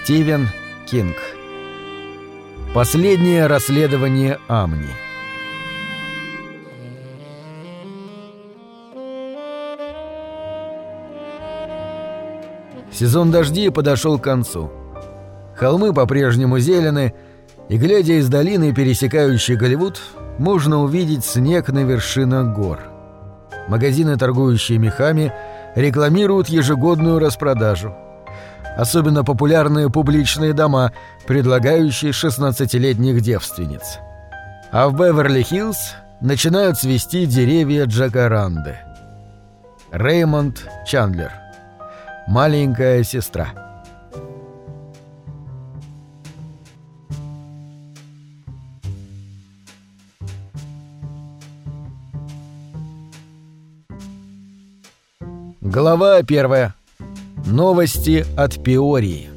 Стивен Кинг. Последнее расследование Амни. Сезон дождей подошел к концу. Холмы по-прежнему зелены, и, глядя из долины, пересекающей Голливуд, можно увидеть снег на вершинах гор. Магазины, торгующие мехами, рекламируют ежегодную распродажу. Особенно популярные публичные дома, предлагающие 16-летних девственниц. А в Беверли-Хиллз начинают цвести деревья джакаранды. Реймонд Чандлер. Маленькая сестра. Глава 1. Новости от Пиории.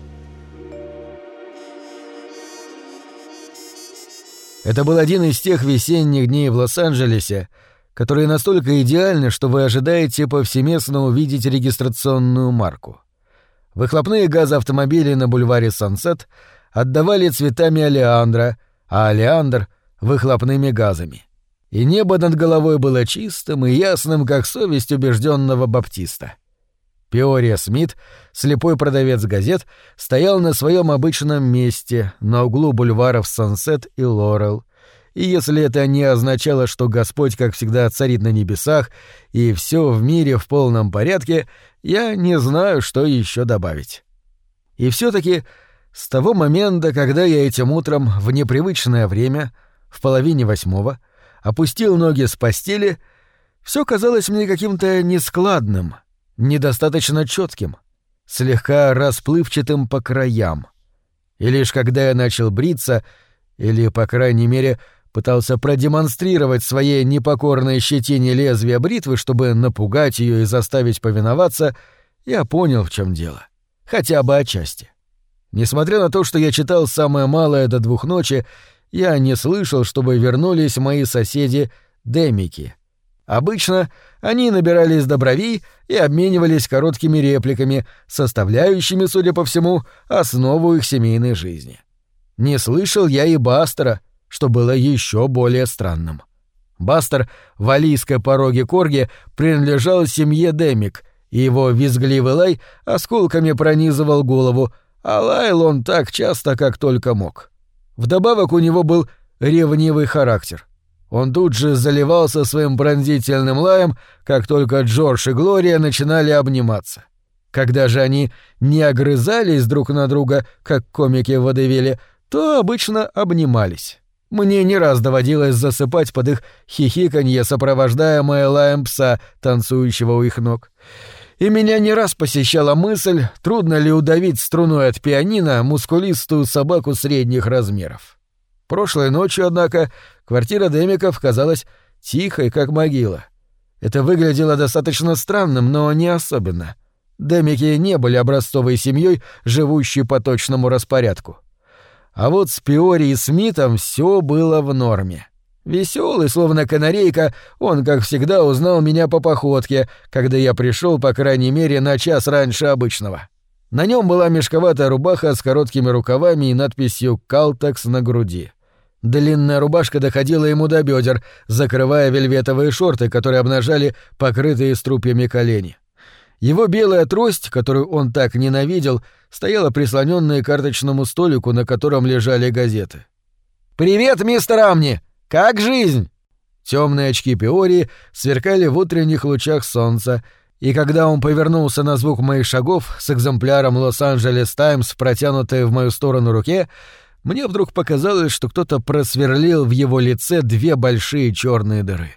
Это был один из тех весенних дней в Лос-Анджелесе, которые настолько идеальны, что вы ожидаете повсеместно увидеть регистрационную марку. Выхлопные газы автомобилей на бульваре Сансет отдавали цветами олеандра, а олеандр — выхлопными газами. И небо над головой было чистым и ясным, как совесть убежденного баптиста. Пиория Смит, слепой продавец газет, стоял на своем обычном месте, на углу бульваров Сансет и Лорел. И если это не означало, что Господь, как всегда, царит на небесах, и все в мире в полном порядке, я не знаю, что еще добавить. И все-таки с того момента, когда я этим утром в непривычное время, в 7:30, опустил ноги с постели, все казалось мне каким-то нескладным, недостаточно четким, слегка расплывчатым по краям. И лишь когда я начал бриться, или, по крайней мере, пытался продемонстрировать своей непокорной щетине лезвие бритвы, чтобы напугать ее и заставить повиноваться, я понял, в чем дело. Хотя бы отчасти. Несмотря на то, что я читал самое малое до 2 ночи, я не слышал, чтобы вернулись мои соседи Демики. Обычно они набирались до бровей и обменивались короткими репликами, составляющими, судя по всему, основу их семейной жизни. Не слышал я и Бастера, что было еще более странным. Бастер в валлийской пороге корги принадлежал семье Демик, и его визгливый лай осколками пронизывал голову, а лаял он так часто, как только мог. Вдобавок у него был ревнивый характер. Он тут же заливался своим пронзительным лаем, как только Джордж и Глория начинали обниматься. Когда же они не огрызались друг на друга, как комики в водевиле, то обычно обнимались. Мне не раз доводилось засыпать под их хихиканье, сопровождаемое лаем пса, танцующего у их ног. И меня не раз посещала мысль, трудно ли удавить струной от пианино мускулистую собаку средних размеров. Прошлой ночью, однако, квартира Демиков казалась тихой, как могила. Это выглядело достаточно странным, но не особенно. Демики не были образцовой семьей, живущей по точному распорядку. А вот с Пиори и Смитом все было в норме. Веселый, словно канарейка, он, как всегда, узнал меня по походке, когда я пришел, по крайней мере, на час раньше обычного. На нем была мешковатая рубаха с короткими рукавами и надписью «Калтекс» на груди. Длинная рубашка доходила ему до бедер, закрывая вельветовые шорты, которые обнажали покрытые струпьями колени. Его белая трость, которую он так ненавидел, стояла прислонённая к карточному столику, на котором лежали газеты. «Привет, мистер Амни! Как жизнь?» Темные очки Пиории сверкали в утренних лучах солнца, и когда он повернулся на звук моих шагов с экземпляром «Лос-Анджелес Таймс», протянутой в мою сторону руке, мне вдруг показалось, что кто-то просверлил в его лице 2 большие черные дыры.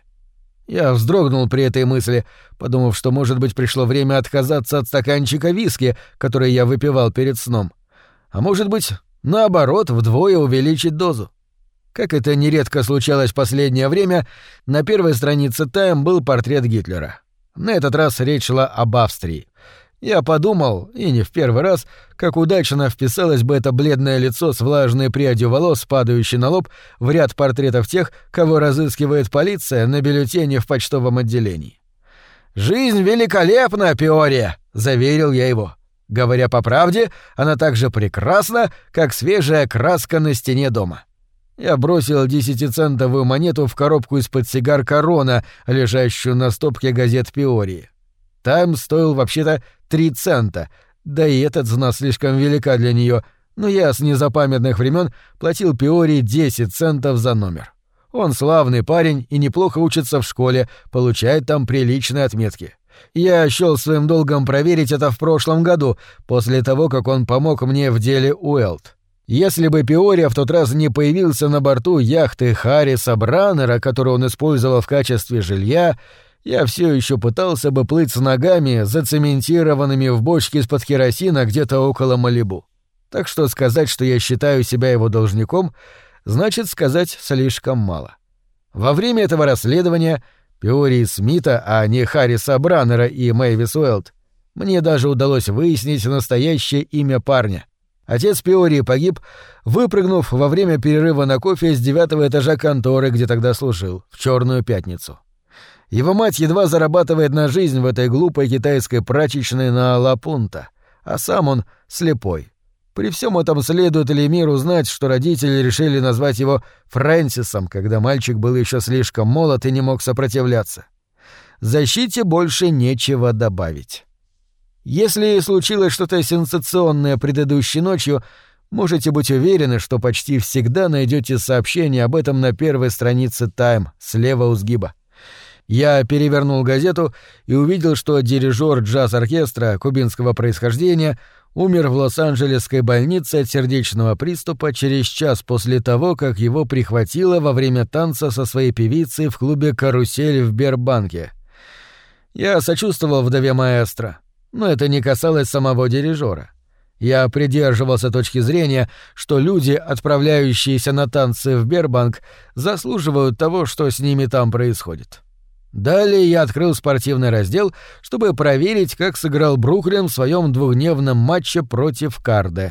Я вздрогнул при этой мысли, подумав, что, может быть, пришло время отказаться от стаканчика виски, который я выпивал перед сном. А может быть, наоборот, вдвое увеличить дозу. Как это нередко случалось в последнее время, на первой странице «Тайм» был портрет Гитлера. На этот раз речь шла об Австрии. Я подумал, и не в первый раз, как удачно вписалось бы это бледное лицо с влажной прядью волос, падающей на лоб, в ряд портретов тех, кого разыскивает полиция на бюллетене в почтовом отделении. «Жизнь великолепна, Пиория!» — заверил я его. Говоря по правде, она так же прекрасна, как свежая краска на стене дома. Я бросил 10-центовую монету в коробку из-под сигар «Корона», лежащую на стопке газет Пиории. «Таймс» стоил вообще-то 3 цента, да и эта цена слишком велика для нее, но я с незапамятных времен платил Пиории 10 центов за номер. Он славный парень и неплохо учится в школе, получает там приличные отметки. Я счёл своим долгом проверить это в прошлом году, после того, как он помог мне в деле Уэлт. Если бы Пиория в тот раз не появился на борту яхты Харриса Браннера, которую он использовал в качестве жилья, я все еще пытался бы плыть с ногами, зацементированными в бочке из-под керосина где-то около Малибу. Так что сказать, что я считаю себя его должником, значит сказать слишком мало. Во время этого расследования Пиории Смита, а не Харриса Браннера и Мэйвис Уэлт, мне даже удалось выяснить настоящее имя парня. Отец Пиории погиб, выпрыгнув во время перерыва на кофе с 9-го этажа конторы, где тогда служил, в Чёрную пятницу. Его мать едва зарабатывает на жизнь в этой глупой китайской прачечной на Ла-Пунта, а сам он слепой. При всем этом следует ли миру знать, что родители решили назвать его Фрэнсисом, когда мальчик был еще слишком молод и не мог сопротивляться. Защите больше нечего добавить. Если случилось что-то сенсационное предыдущей ночью, можете быть уверены, что почти всегда найдете сообщение об этом на первой странице «Тайм» слева у сгиба. Я перевернул газету и увидел, что дирижёр джаз-оркестра кубинского происхождения умер в Лос-Анджелесской больнице от сердечного приступа через час после того, как его прихватило во время танца со своей певицей в клубе «Карусель» в Бербанке. Я сочувствовал вдове маэстро, но это не касалось самого дирижёра. Я придерживался точки зрения, что люди, отправляющиеся на танцы в Бербанк, заслуживают того, что с ними там происходит. Далее я открыл спортивный раздел, чтобы проверить, как сыграл Бруклин в своем двухдневном матче против Карде.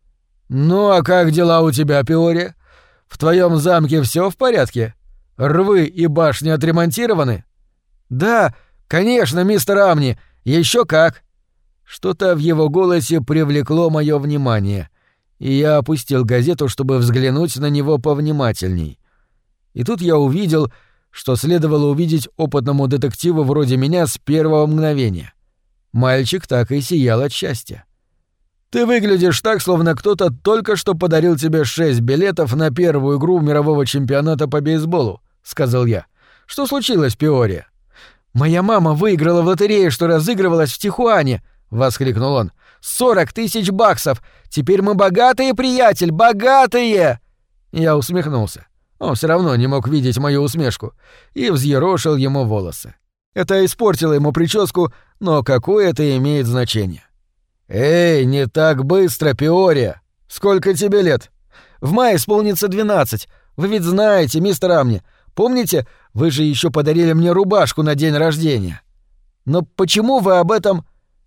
«Ну а как дела у тебя, Пиория? В твоем замке все в порядке? Рвы и башни отремонтированы?» «Да, конечно, мистер Амни, еще как!» Что-то в его голосе привлекло мое внимание, и я опустил газету, чтобы взглянуть на него повнимательней. И тут я увидел, что следовало увидеть опытному детективу вроде меня с первого мгновения. Мальчик так и сиял от счастья. «Ты выглядишь так, словно кто-то только что подарил тебе 6 билетов на первую игру мирового чемпионата по бейсболу», — сказал я. «Что случилось, Пиория?» «Моя мама выиграла в лотерее, что разыгрывалась в Тихуане», — воскликнул он. 40 000 баксов! Теперь мы богатые, приятель, богатые!» Я усмехнулся. Он все равно не мог видеть мою усмешку, и взъерошил ему волосы. Это испортило ему прическу, но какое это имеет значение? «Эй, не так быстро, Пиория! Сколько тебе лет?» «В мае исполнится 12. Вы ведь знаете, мистер Амни. Помните, вы же еще подарили мне рубашку на день рождения. Но почему вы об этом...»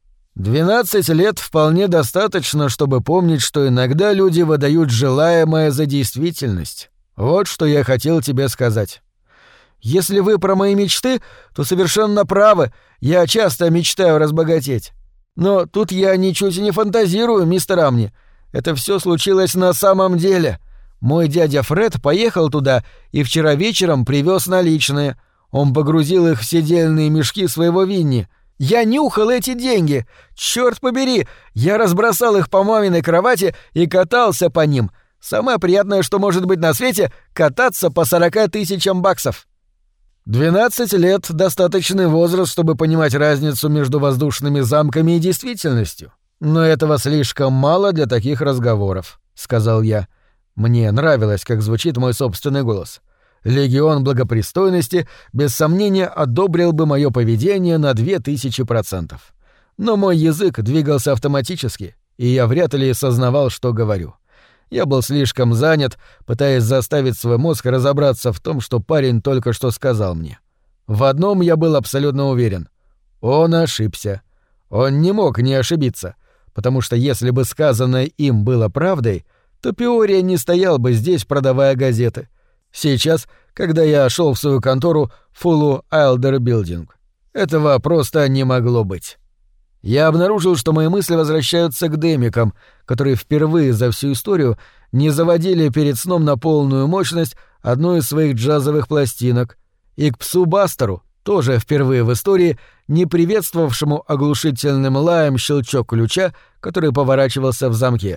12 лет вполне достаточно, чтобы помнить, что иногда люди выдают желаемое за действительность. Вот что я хотел тебе сказать. Если вы про мои мечты, то совершенно правы. Я часто мечтаю разбогатеть. Но тут я ничуть не фантазирую, мистер Амни. Это все случилось на самом деле. Мой дядя Фред поехал туда и вчера вечером привез наличные. Он погрузил их в седельные мешки своего Винни. Я нюхал эти деньги. Чёрт побери, я разбросал их по маминой кровати и катался по ним. Самое приятное, что может быть на свете, кататься по 40 000 баксов. 12 лет — достаточный возраст, чтобы понимать разницу между воздушными замками и действительностью. Но этого слишком мало для таких разговоров, — сказал я. Мне нравилось, как звучит мой собственный голос. Легион благопристойности без сомнения одобрил бы мое поведение на 2000%. Но мой язык двигался автоматически, и я вряд ли сознавал, что говорю. Я был слишком занят, пытаясь заставить свой мозг разобраться в том, что парень только что сказал мне. В одном я был абсолютно уверен. Он ошибся. Он не мог не ошибиться, потому что если бы сказанное им было правдой, то Пиория не стоял бы здесь, продавая газеты. Сейчас, когда я шел в свою контору Фулу Айлдер Билдинг. Этого просто не могло быть. Я обнаружил, что мои мысли возвращаются к демикам, которые впервые за всю историю не заводили перед сном на полную мощность одну из своих джазовых пластинок, и к псу Бастеру, тоже впервые в истории, не приветствовавшему оглушительным лаем щелчок ключа, который поворачивался в замке.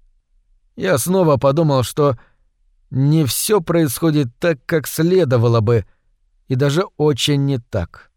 Я снова подумал, что не все происходит так, как следовало бы, и даже очень не так.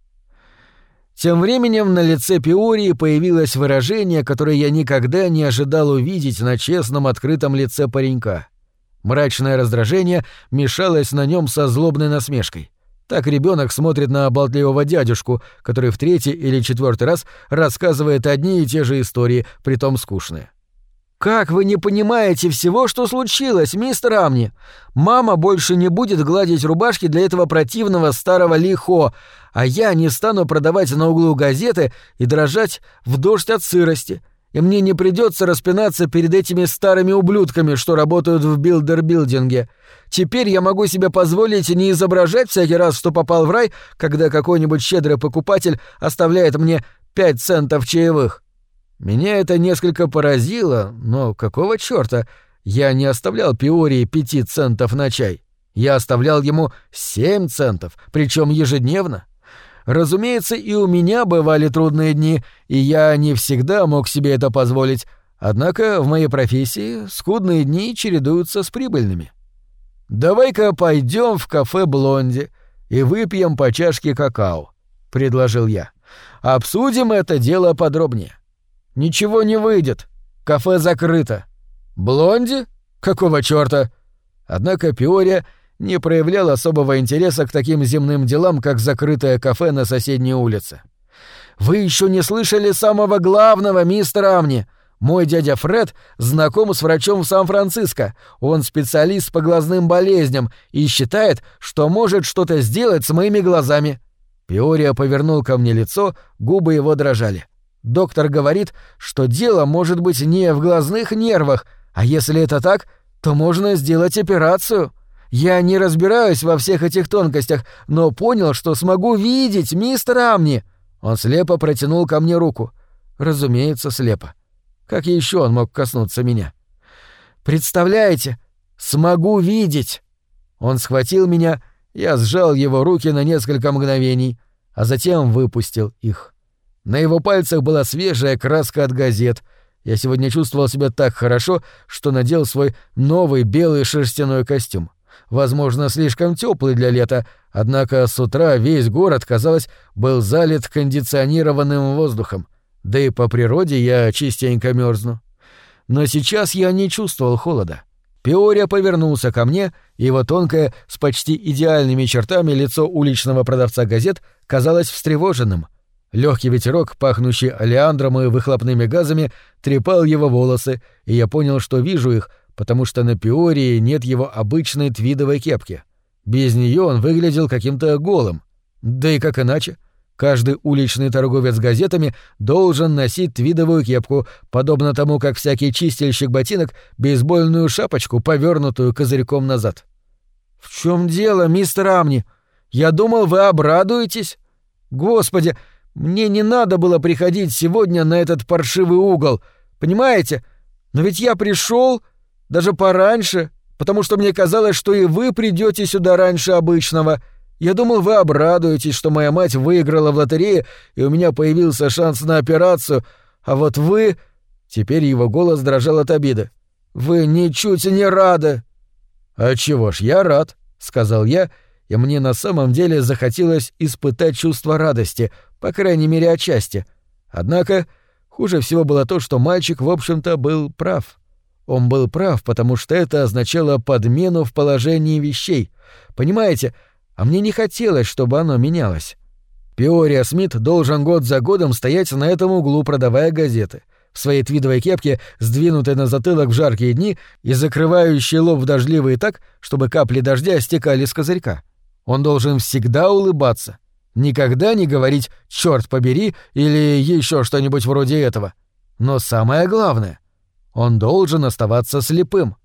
Тем временем на лице Пиории появилось выражение, которое я никогда не ожидал увидеть на честном открытом лице паренька. Мрачное раздражение мешалось на нем со злобной насмешкой. Так ребенок смотрит на болтливого дядюшку, который в третий или четвертый раз рассказывает одни и те же истории, притом скучные. «Как вы не понимаете всего, что случилось, мистер Амни? Мама больше не будет гладить рубашки для этого противного старого Лихо, а я не стану продавать на углу газеты и дрожать в дождь от сырости, и мне не придется распинаться перед этими старыми ублюдками, что работают в билдер-билдинге. Теперь я могу себе позволить не изображать всякий раз, что попал в рай, когда какой-нибудь щедрый покупатель оставляет мне 5 центов чаевых». Меня это несколько поразило, но какого чёрта? Я не оставлял Пиории 5 центов на чай. Я оставлял ему 7 центов, причём ежедневно. Разумеется, и у меня бывали трудные дни, и я не всегда мог себе это позволить, однако в моей профессии скудные дни чередуются с прибыльными. «Давай-ка пойдём в кафе «Блонди» и выпьем по чашке какао», — предложил я. «Обсудим это дело подробнее». «Ничего не выйдет. Кафе закрыто». «Блонди? Какого чёрта?» Однако Пиория не проявлял особого интереса к таким земным делам, как закрытое кафе на соседней улице. «Вы ещё не слышали самого главного, мистер Амни. Мой дядя Фред знаком с врачом в Сан-Франциско. Он специалист по глазным болезням и считает, что может что-то сделать с моими глазами». Пиория повернул ко мне лицо, губы его дрожали. «Доктор говорит, что дело может быть не в глазных нервах, а если это так, то можно сделать операцию. Я не разбираюсь во всех этих тонкостях, но понял, что смогу видеть, мистер Амни». Он слепо протянул ко мне руку. Разумеется, слепо. Как еще он мог коснуться меня? «Представляете, смогу видеть». Он схватил меня, я сжал его руки на несколько мгновений, а затем выпустил их. На его пальцах была свежая краска от газет. Я сегодня чувствовал себя так хорошо, что надел свой новый белый шерстяной костюм. Возможно, слишком теплый для лета, однако с утра весь город, казалось, был залит кондиционированным воздухом. Да и по природе я частенько мерзну. Но сейчас я не чувствовал холода. Пиория повернулся ко мне, и его тонкое, с почти идеальными чертами лицо уличного продавца газет казалось встревоженным. Легкий ветерок, пахнущий олеандром и выхлопными газами, трепал его волосы, и я понял, что вижу их, потому что на Пиории нет его обычной твидовой кепки. Без нее он выглядел каким-то голым. Да и как иначе? Каждый уличный торговец газетами должен носить твидовую кепку, подобно тому, как всякий чистильщик ботинок бейсбольную шапочку, повернутую козырьком назад. «В чем дело, мистер Амни? Я думал, вы обрадуетесь. Господи, мне не надо было приходить сегодня на этот паршивый угол, понимаете? Но ведь я пришел даже пораньше, потому что мне казалось, что и вы придете сюда раньше обычного. Я думал, вы обрадуетесь, что моя мать выиграла в лотерее, и у меня появился шанс на операцию, а вот вы...» Теперь его голос дрожал от обиды. «Вы ничуть не рады». «А чего ж, я рад», — сказал я, и мне на самом деле захотелось испытать чувство радости, по крайней мере, отчасти. Однако хуже всего было то, что мальчик, в общем-то, был прав. Он был прав, потому что это означало подмену в положении вещей. Понимаете, а мне не хотелось, чтобы оно менялось. Пиория Смит должен год за годом стоять на этом углу, продавая газеты. В своей твидовой кепке, сдвинутой на затылок в жаркие дни и закрывающей лоб в дождливые так, чтобы капли дождя стекали с козырька. Он должен всегда улыбаться. Никогда не говорить «чёрт побери» или еще что-нибудь вроде этого. Но самое главное, он должен оставаться слепым.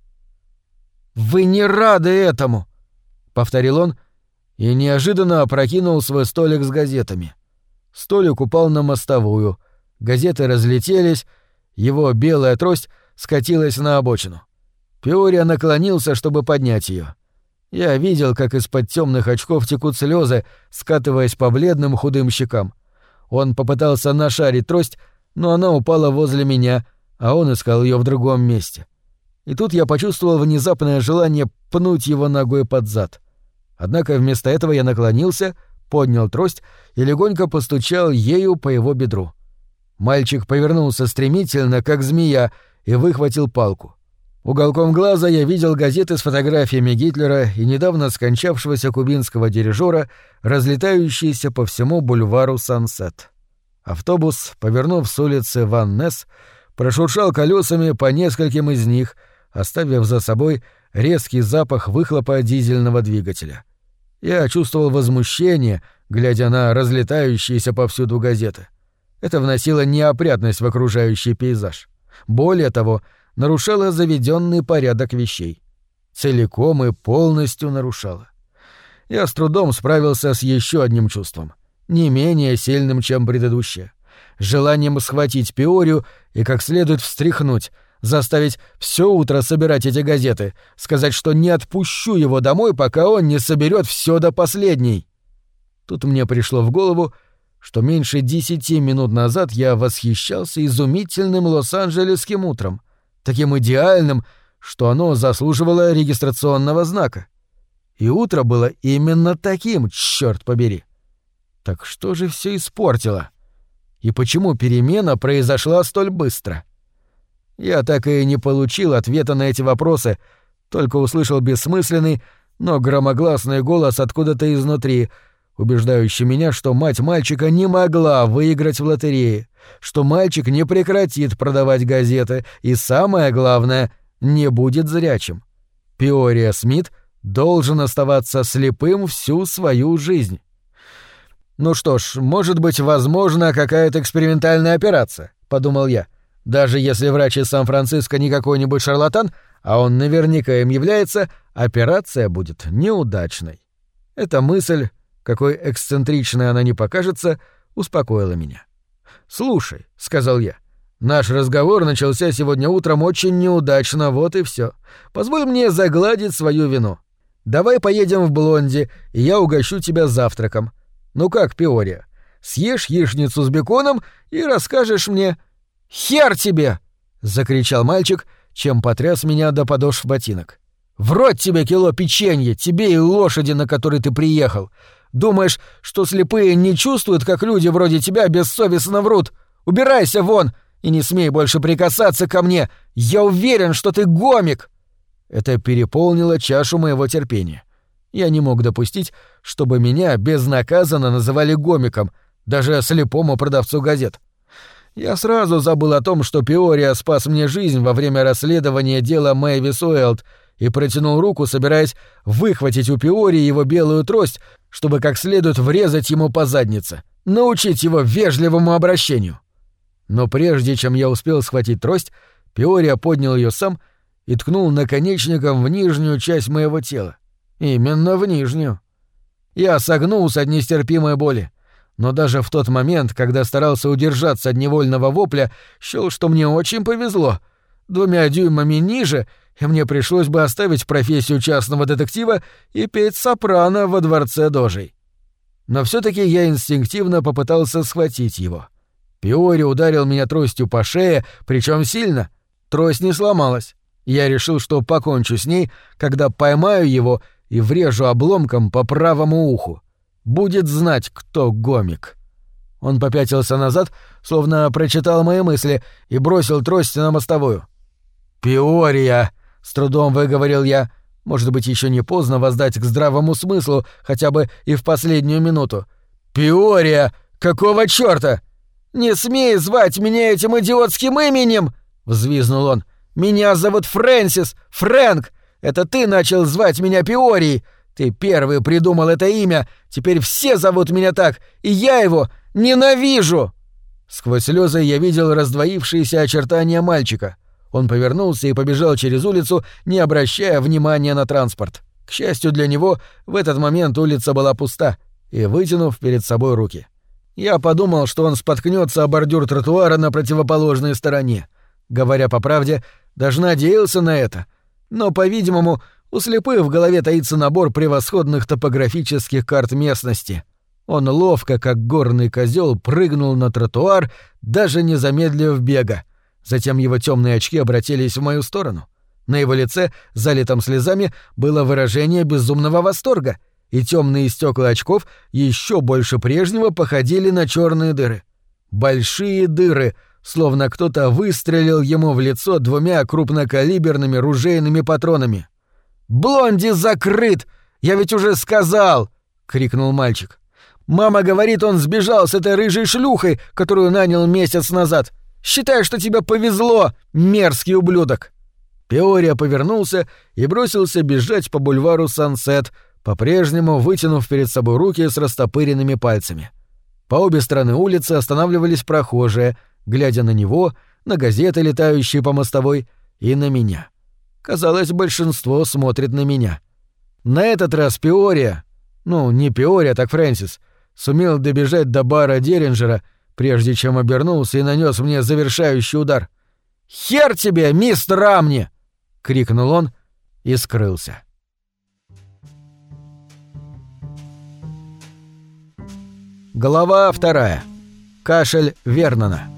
«Вы не рады этому!» — повторил он и неожиданно опрокинул свой столик с газетами. Столик упал на мостовую. Газеты разлетелись, его белая трость скатилась на обочину. Пиория наклонился, чтобы поднять ее. Я видел, как из-под темных очков текут слезы, скатываясь по бледным худым щекам. Он попытался нашарить трость, но она упала возле меня, а он искал ее в другом месте. И тут я почувствовал внезапное желание пнуть его ногой под зад. Однако вместо этого я наклонился, поднял трость и легонько постучал ею по его бедру. Мальчик повернулся стремительно, как змея, и выхватил палку. Уголком глаза я видел газеты с фотографиями Гитлера и недавно скончавшегося кубинского дирижера, разлетающиеся по всему бульвару Сансет. Автобус, повернув с улицы Ван Несс, прошуршал колесами по нескольким из них, оставив за собой резкий запах выхлопа дизельного двигателя. Я чувствовал возмущение, глядя на разлетающиеся повсюду газеты. Это вносило неопрятность в окружающий пейзаж. Более того, нарушало заведенный порядок вещей. Целиком и полностью нарушало. Я с трудом справился с еще одним чувством, не менее сильным, чем предыдущее. Желанием схватить Пиорию и как следует встряхнуть, заставить все утро собирать эти газеты, сказать, что не отпущу его домой, пока он не соберет все до последней. Тут мне пришло в голову, что меньше 10 минут назад я восхищался изумительным лос-анджелесским утром, таким идеальным, что оно заслуживало регистрационного знака. И утро было именно таким, чёрт побери. Так что же все испортило? И почему перемена произошла столь быстро? Я так и не получил ответа на эти вопросы, только услышал бессмысленный, но громогласный голос откуда-то изнутри, убеждающий меня, что мать мальчика не могла выиграть в лотерее, что мальчик не прекратит продавать газеты и, самое главное, не будет зрячим. Пиория Смит должен оставаться слепым всю свою жизнь. «Ну что ж, может быть, возможна какая-то экспериментальная операция», — подумал я. «Даже если врач из Сан-Франциско не какой-нибудь шарлатан, а он наверняка им является, операция будет неудачной». Эта мысль, какой эксцентричной она ни покажется, успокоила меня. «Слушай», — сказал я, — «наш разговор начался сегодня утром очень неудачно, вот и все. Позволь мне загладить свою вину. Давай поедем в Блонди, и я угощу тебя завтраком. Ну как, Пиория, съешь яичницу с беконом и расскажешь мне...» «Хер тебе!» — закричал мальчик, чем потряс меня до подошв ботинок. «В рот тебе кило печенья, тебе и лошади, на которой ты приехал. Думаешь, что слепые не чувствуют, как люди вроде тебя бессовестно врут? Убирайся вон и не смей больше прикасаться ко мне. Я уверен, что ты гомик!» Это переполнило чашу моего терпения. Я не мог допустить, чтобы меня безнаказанно называли гомиком, даже слепому продавцу газет. Я сразу забыл о том, что Пиория спас мне жизнь во время расследования дела Мэйвис Уэлд, и протянул руку, собираясь выхватить у Пиории его белую трость, чтобы как следует врезать ему по заднице, научить его вежливому обращению. Но прежде чем я успел схватить трость, Пиория поднял ее сам и ткнул наконечником в нижнюю часть моего тела. Именно в нижнюю. Я согнулся от нестерпимой боли, но даже в тот момент, когда старался удержаться от невольного вопля, счёл, что мне очень повезло. 2 дюймами ниже, и мне пришлось бы оставить профессию частного детектива и петь сопрано во дворце Дожей. Но всё-таки я инстинктивно попытался схватить его. Пиори ударил меня тростью по шее, причём сильно. Трость не сломалась. Я решил, что покончу с ней, когда поймаю его и врежу обломком по правому уху. Будет знать, кто гомик. Он попятился назад, словно прочитал мои мысли, и бросил трость на мостовую. «Пиория!» — с трудом выговорил я. Может быть, еще не поздно воздать к здравому смыслу, хотя бы и в последнюю минуту. «Пиория! Какого чёрта?» «Не смей звать меня этим идиотским именем!» — взвизнул он. «Меня зовут Фрэнсис! Фрэнк! Это ты начал звать меня Пиорией! Ты первый придумал это имя! Теперь все зовут меня так, и я его ненавижу!» Сквозь слезы я видел раздвоившиеся очертания мальчика. Он повернулся и побежал через улицу, не обращая внимания на транспорт. К счастью для него, в этот момент улица была пуста, и вытянув перед собой руки. Я подумал, что он споткнется о бордюр тротуара на противоположной стороне. Говоря по правде, даже надеялся на это. Но, по-видимому, у слепых в голове таится набор превосходных топографических карт местности. Он ловко, как горный козел, прыгнул на тротуар, даже не замедлив бега. Затем его темные очки обратились в мою сторону. На его лице, залитом слезами, было выражение безумного восторга, и темные стекла очков еще больше прежнего походили на черные дыры. Большие дыры, словно кто-то выстрелил ему в лицо 2 крупнокалиберными ружейными патронами. «Блонди закрыт! Я ведь уже сказал!» — крикнул мальчик. «Мама говорит, он сбежал с этой рыжей шлюхой, которую нанял месяц назад. Считай, что тебе повезло, мерзкий ублюдок!» Пиория повернулся и бросился бежать по бульвару Сансет, по-прежнему вытянув перед собой руки с растопыренными пальцами. По обе стороны улицы останавливались прохожие, глядя на него, на газеты, летающие по мостовой, и на меня. Казалось, большинство смотрит на меня. На этот раз Пиория, не Пиория, так Фрэнсис, сумел добежать до бара Деринджера, прежде чем обернулся и нанес мне завершающий удар. «Хер тебе, мистер Рамни!» — крикнул он и скрылся. Глава 2. Кашель Вернона.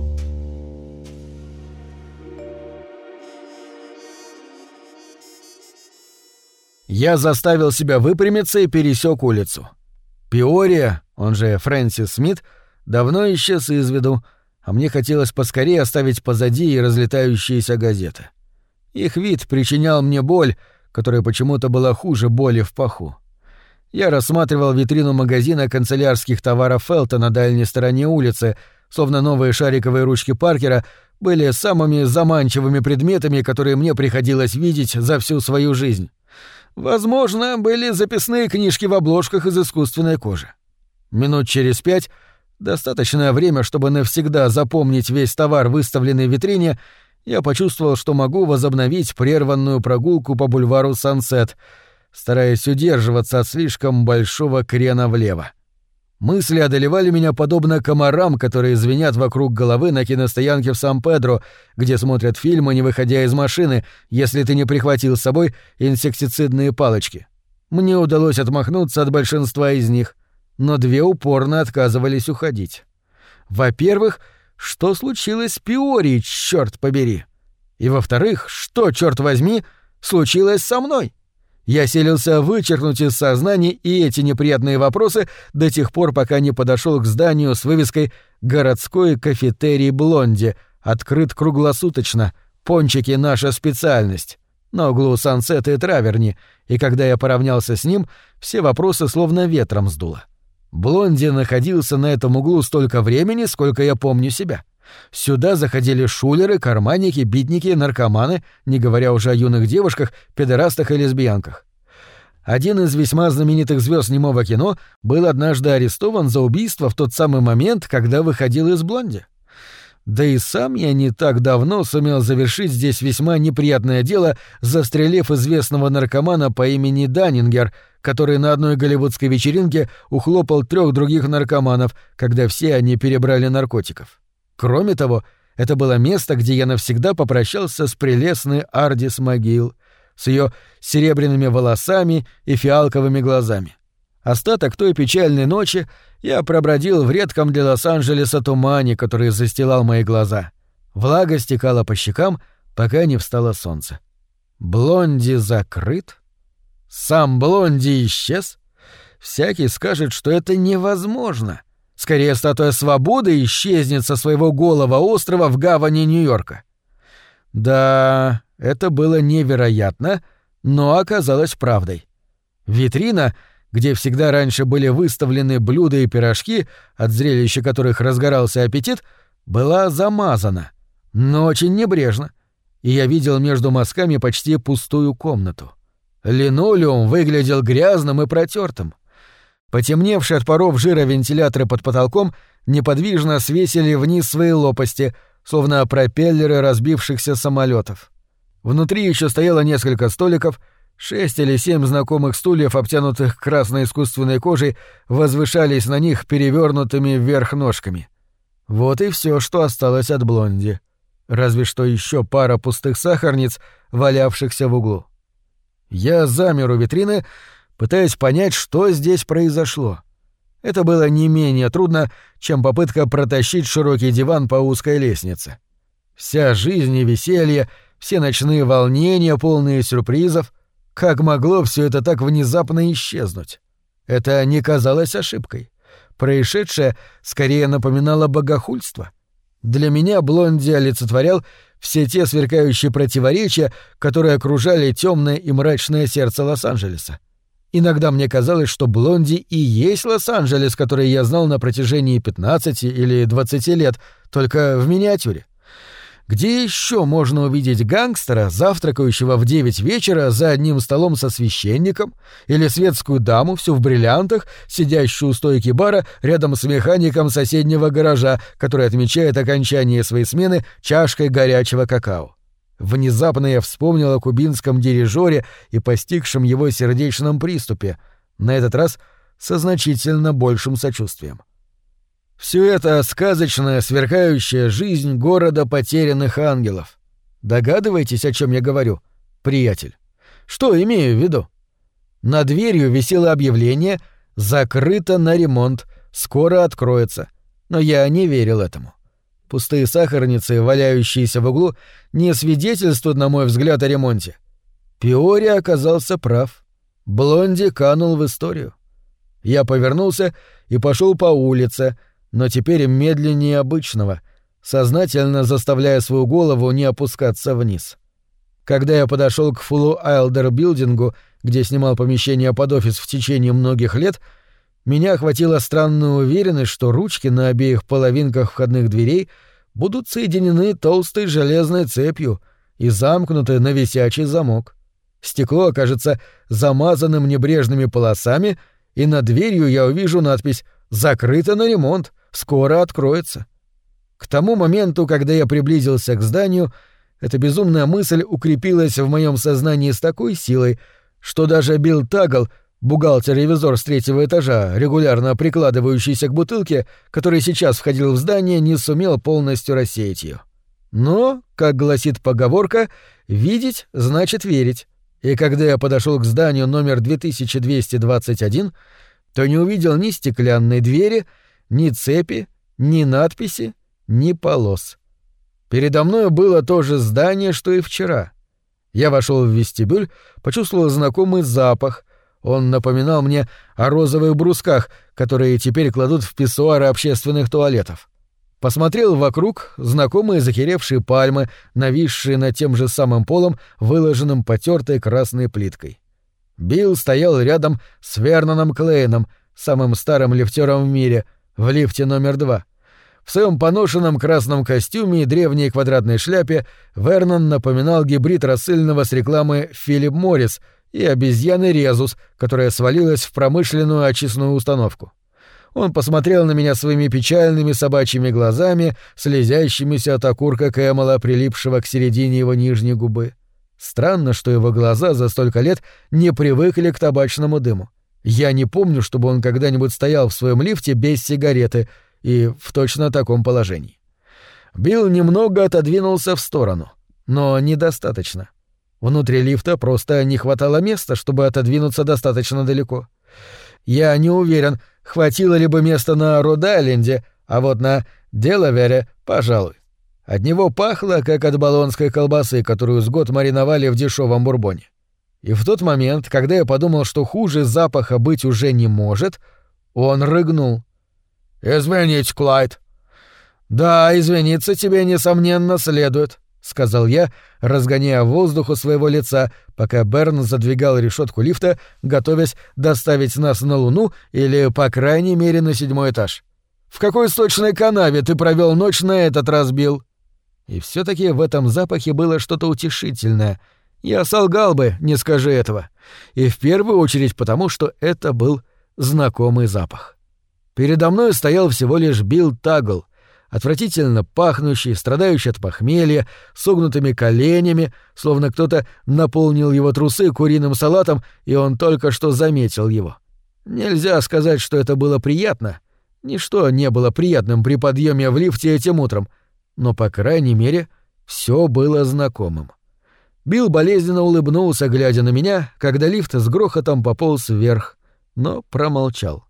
Я заставил себя выпрямиться и пересек улицу. Пиория, он же Фрэнсис Смит, давно исчез из виду, а мне хотелось поскорее оставить позади и разлетающиеся газеты. Их вид причинял мне боль, которая почему-то была хуже боли в паху. Я рассматривал витрину магазина канцелярских товаров Фелта на дальней стороне улицы, словно новые шариковые ручки Паркера были самыми заманчивыми предметами, которые мне приходилось видеть за всю свою жизнь. Возможно, были записные книжки в обложках из искусственной кожи. Минут через 5, достаточное время, чтобы навсегда запомнить весь товар, выставленный в витрине, я почувствовал, что могу возобновить прерванную прогулку по бульвару Сансет, стараясь удерживаться от слишком большого крена влево. Мысли одолевали меня подобно комарам, которые звенят вокруг головы на киностоянке в Сан-Педро, где смотрят фильмы, не выходя из машины, если ты не прихватил с собой инсектицидные палочки. Мне удалось отмахнуться от большинства из них, но 2 упорно отказывались уходить. Во-первых, что случилось с Пиорией, чёрт побери? И во-вторых, что, чёрт возьми, случилось со мной? Я силился вычеркнуть из сознания и эти неприятные вопросы до тех пор, пока не подошел к зданию с вывеской «Городской кафетерий Блонди», открыт круглосуточно, пончики — наша специальность, на углу Сансет и Траверни, и когда я поравнялся с ним, все вопросы словно ветром сдуло. Блонди находился на этом углу столько времени, сколько я помню себя. Сюда заходили шулеры, карманники, битники, наркоманы, не говоря уже о юных девушках, педерастах и лесбиянках. Один из весьма знаменитых звезд немого кино был однажды арестован за убийство в тот самый момент, когда выходил из «Блонди». Да и сам я не так давно сумел завершить здесь весьма неприятное дело, застрелив известного наркомана по имени Даннингер, который на одной голливудской вечеринке ухлопал 3 других наркоманов, когда все они перебрали наркотиков. Кроме того, это было место, где я навсегда попрощался с прелестной Ардис Могил, с ее серебряными волосами и фиалковыми глазами. Остаток той печальной ночи я пробродил в редком для Лос-Анджелеса тумане, который застилал мои глаза. Влага стекала по щекам, пока не встало солнце. Блонди закрыт? Сам Блонди исчез? Всякий скажет, что это невозможно. Скорее, статуя свободы исчезнет со своего голого острова в гавани Нью-Йорка. Да, это было невероятно, но оказалось правдой. Витрина, где всегда раньше были выставлены блюда и пирожки, от зрелища которых разгорался аппетит, была замазана, но очень небрежно, и я видел между мазками почти пустую комнату. Линолеум выглядел грязным и протертым. Потемневшие от паров жира вентиляторы под потолком неподвижно свесили вниз свои лопасти, словно пропеллеры разбившихся самолетов. Внутри еще стояло несколько столиков, 6 или 7 знакомых стульев, обтянутых красной искусственной кожей, возвышались на них перевернутыми вверх ножками. Вот и все, что осталось от Блонди. Разве что еще пара пустых сахарниц, валявшихся в углу. Я замер у витрины, пытаясь понять, что здесь произошло. Это было не менее трудно, чем попытка протащить широкий диван по узкой лестнице. Вся жизнь и веселье, все ночные волнения, полные сюрпризов. Как могло все это так внезапно исчезнуть? Это не казалось ошибкой. Происшедшее скорее напоминало богохульство. Для меня Блонди олицетворял все те сверкающие противоречия, которые окружали темное и мрачное сердце Лос-Анджелеса. Иногда мне казалось, что Блонди и есть Лос-Анджелес, который я знал на протяжении 15 или 20 лет, только в миниатюре. Где еще можно увидеть гангстера, завтракающего в 9 вечера за одним столом со священником, или светскую даму, всю в бриллиантах, сидящую у стойки бара рядом с механиком соседнего гаража, который отмечает окончание своей смены чашкой горячего какао? Внезапно я вспомнил о кубинском дирижёре и постигшем его сердечном приступе, на этот раз со значительно большим сочувствием. Всё это сказочная, сверкающая жизнь города потерянных ангелов. Догадываетесь, о чём я говорю, приятель? Что имею в виду? Над дверью висело объявление «Закрыто на ремонт, скоро откроется». Но я не верил этому. Пустые сахарницы, валяющиеся в углу, не свидетельствуют, на мой взгляд, о ремонте. Пиори оказался прав. Блонди канул в историю. Я повернулся и пошёл по улице, но теперь медленнее обычного, сознательно заставляя свою голову не опускаться вниз. Когда я подошёл к Фуллу Айлдер билдингу, где снимал помещение под офис в течение многих лет, меня охватила странная уверенность, что ручки на обеих половинках входных дверей будут соединены толстой железной цепью и замкнуты на висячий замок. Стекло окажется замазанным небрежными полосами, и над дверью я увижу надпись «Закрыто на ремонт, скоро откроется». К тому моменту, когда я приблизился к зданию, эта безумная мысль укрепилась в моем сознании с такой силой, что даже Билл Тагл, бухгалтер-ревизор с 3-го этажа, регулярно прикладывающийся к бутылке, который сейчас входил в здание, не сумел полностью рассеять ее. Но, как гласит поговорка, видеть значит верить. И когда я подошел к зданию номер 2221, то не увидел ни стеклянной двери, ни цепи, ни надписи, ни полос. Передо мной было то же здание, что и вчера. Я вошел в вестибюль, почувствовал знакомый запах. Он напоминал мне о розовых брусках, которые теперь кладут в писсуары общественных туалетов. Посмотрел вокруг, знакомые захеревшие пальмы, нависшие над тем же самым полом, выложенным потертой красной плиткой. Билл стоял рядом с Верноном Клейном, самым старым лифтёром в мире, в лифте номер 2. В своем поношенном красном костюме и древней квадратной шляпе Вернон напоминал гибрид рассыльного с рекламы «Филипп Моррис» и обезьяны Резус, которая свалилась в промышленную очистную установку. Он посмотрел на меня своими печальными собачьими глазами, слезящимися от окурка Кэмела, прилипшего к середине его нижней губы. Странно, что его глаза за столько лет не привыкли к табачному дыму. Я не помню, чтобы он когда-нибудь стоял в своем лифте без сигареты и в точно таком положении. Билл немного отодвинулся в сторону, но недостаточно. Внутри лифта просто не хватало места, чтобы отодвинуться достаточно далеко. Я не уверен, хватило ли бы места на Род-Айленде, а вот на Делавере, пожалуй. От него пахло, как от болонской колбасы, которую с год мариновали в дешевом бурбоне. И в тот момент, когда я подумал, что хуже запаха быть уже не может, он рыгнул. «Извините, Клайд». «Да, извиниться тебе, несомненно, следует», — сказал я, разгоняя воздух у своего лица, пока Берн задвигал решетку лифта, готовясь доставить нас на Луну или, по крайней мере, на 7-й этаж. «В какой сточной канаве ты провел ночь на этот раз, Билл?» И все-таки в этом запахе было что-то утешительное. Я солгал бы, не скажи этого. И в первую очередь потому, что это был знакомый запах. Передо мной стоял всего лишь Билл Тагл, отвратительно пахнущий, страдающий от похмелья, согнутыми коленями, словно кто-то наполнил его трусы куриным салатом, и он только что заметил его. Нельзя сказать, что это было приятно. Ничто не было приятным при подъеме в лифте этим утром, но, по крайней мере, все было знакомым. Билл болезненно улыбнулся, глядя на меня, когда лифт с грохотом пополз вверх, но промолчал.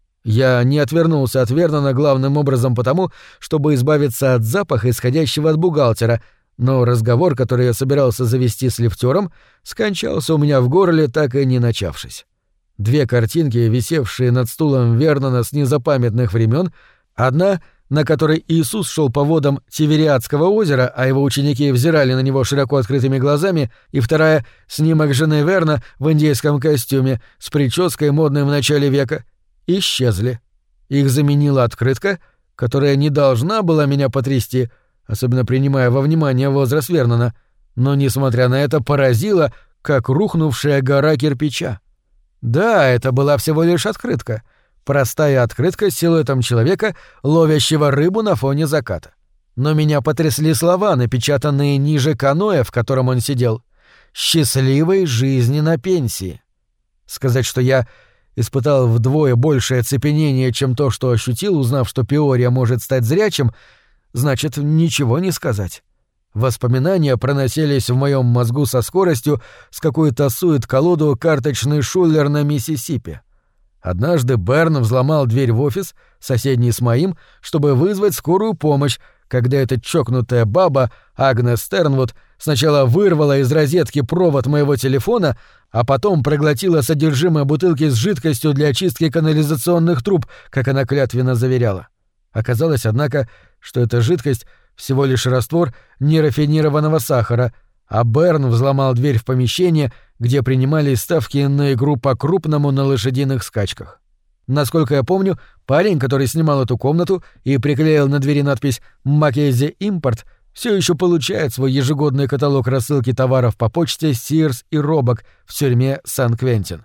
Я не отвернулся от Вернона главным образом потому, чтобы избавиться от запаха, исходящего от бухгалтера, но разговор, который я собирался завести с лифтёром, скончался у меня в горле, так и не начавшись. 2 картинки, висевшие над стулом Вернона с незапамятных времен, одна, на которой Иисус шел по водам Тивериадского озера, а его ученики взирали на него широко открытыми глазами, и вторая — снимок жены Верна в индейском костюме с прической, модной в начале века, исчезли. Их заменила открытка, которая не должна была меня потрясти, особенно принимая во внимание возраст Вернона, но, несмотря на это, поразила, как рухнувшая гора кирпича. Да, это была всего лишь открытка. Простая открытка с силуэтом человека, ловящего рыбу на фоне заката. Но меня потрясли слова, напечатанные ниже каноэ, в котором он сидел. «Счастливой жизни на пенсии». Сказать, что я испытал вдвое большее оцепенение, чем то, что ощутил, узнав, что Пиория может стать зрячим, значит ничего не сказать. Воспоминания проносились в моем мозгу со скоростью, с какой тасует колоду карточный шулер на Миссисипи. Однажды Берн взломал дверь в офис, соседний с моим, чтобы вызвать скорую помощь, когда эта чокнутая баба, Агнес Стернвуд, сначала вырвала из розетки провод моего телефона, а потом проглотила содержимое бутылки с жидкостью для очистки канализационных труб, как она клятвенно заверяла. Оказалось, однако, что эта жидкость — всего лишь раствор нерафинированного сахара, а Берн взломал дверь в помещение, где принимались ставки на игру по-крупному на лошадиных скачках. Насколько я помню, парень, который снимал эту комнату и приклеил на двери надпись «Маккензи Импорт», все еще получает свой ежегодный каталог рассылки товаров по почте Sears и Roebuck в тюрьме Сан-Квентин.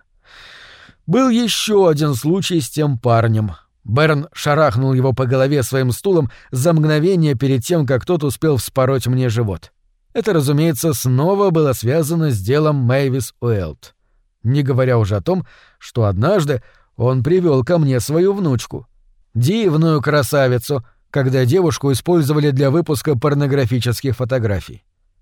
Был еще один случай с тем парнем. Берн шарахнул его по голове своим стулом за мгновение перед тем, как тот успел вспороть мне живот. Это, разумеется, снова было связано с делом Мэйвис Уэлт. Не говоря уже о том, что однажды он привел ко мне свою внучку. Дивную красавицу, когда девушку использовали для выпуска порнографических фотографий.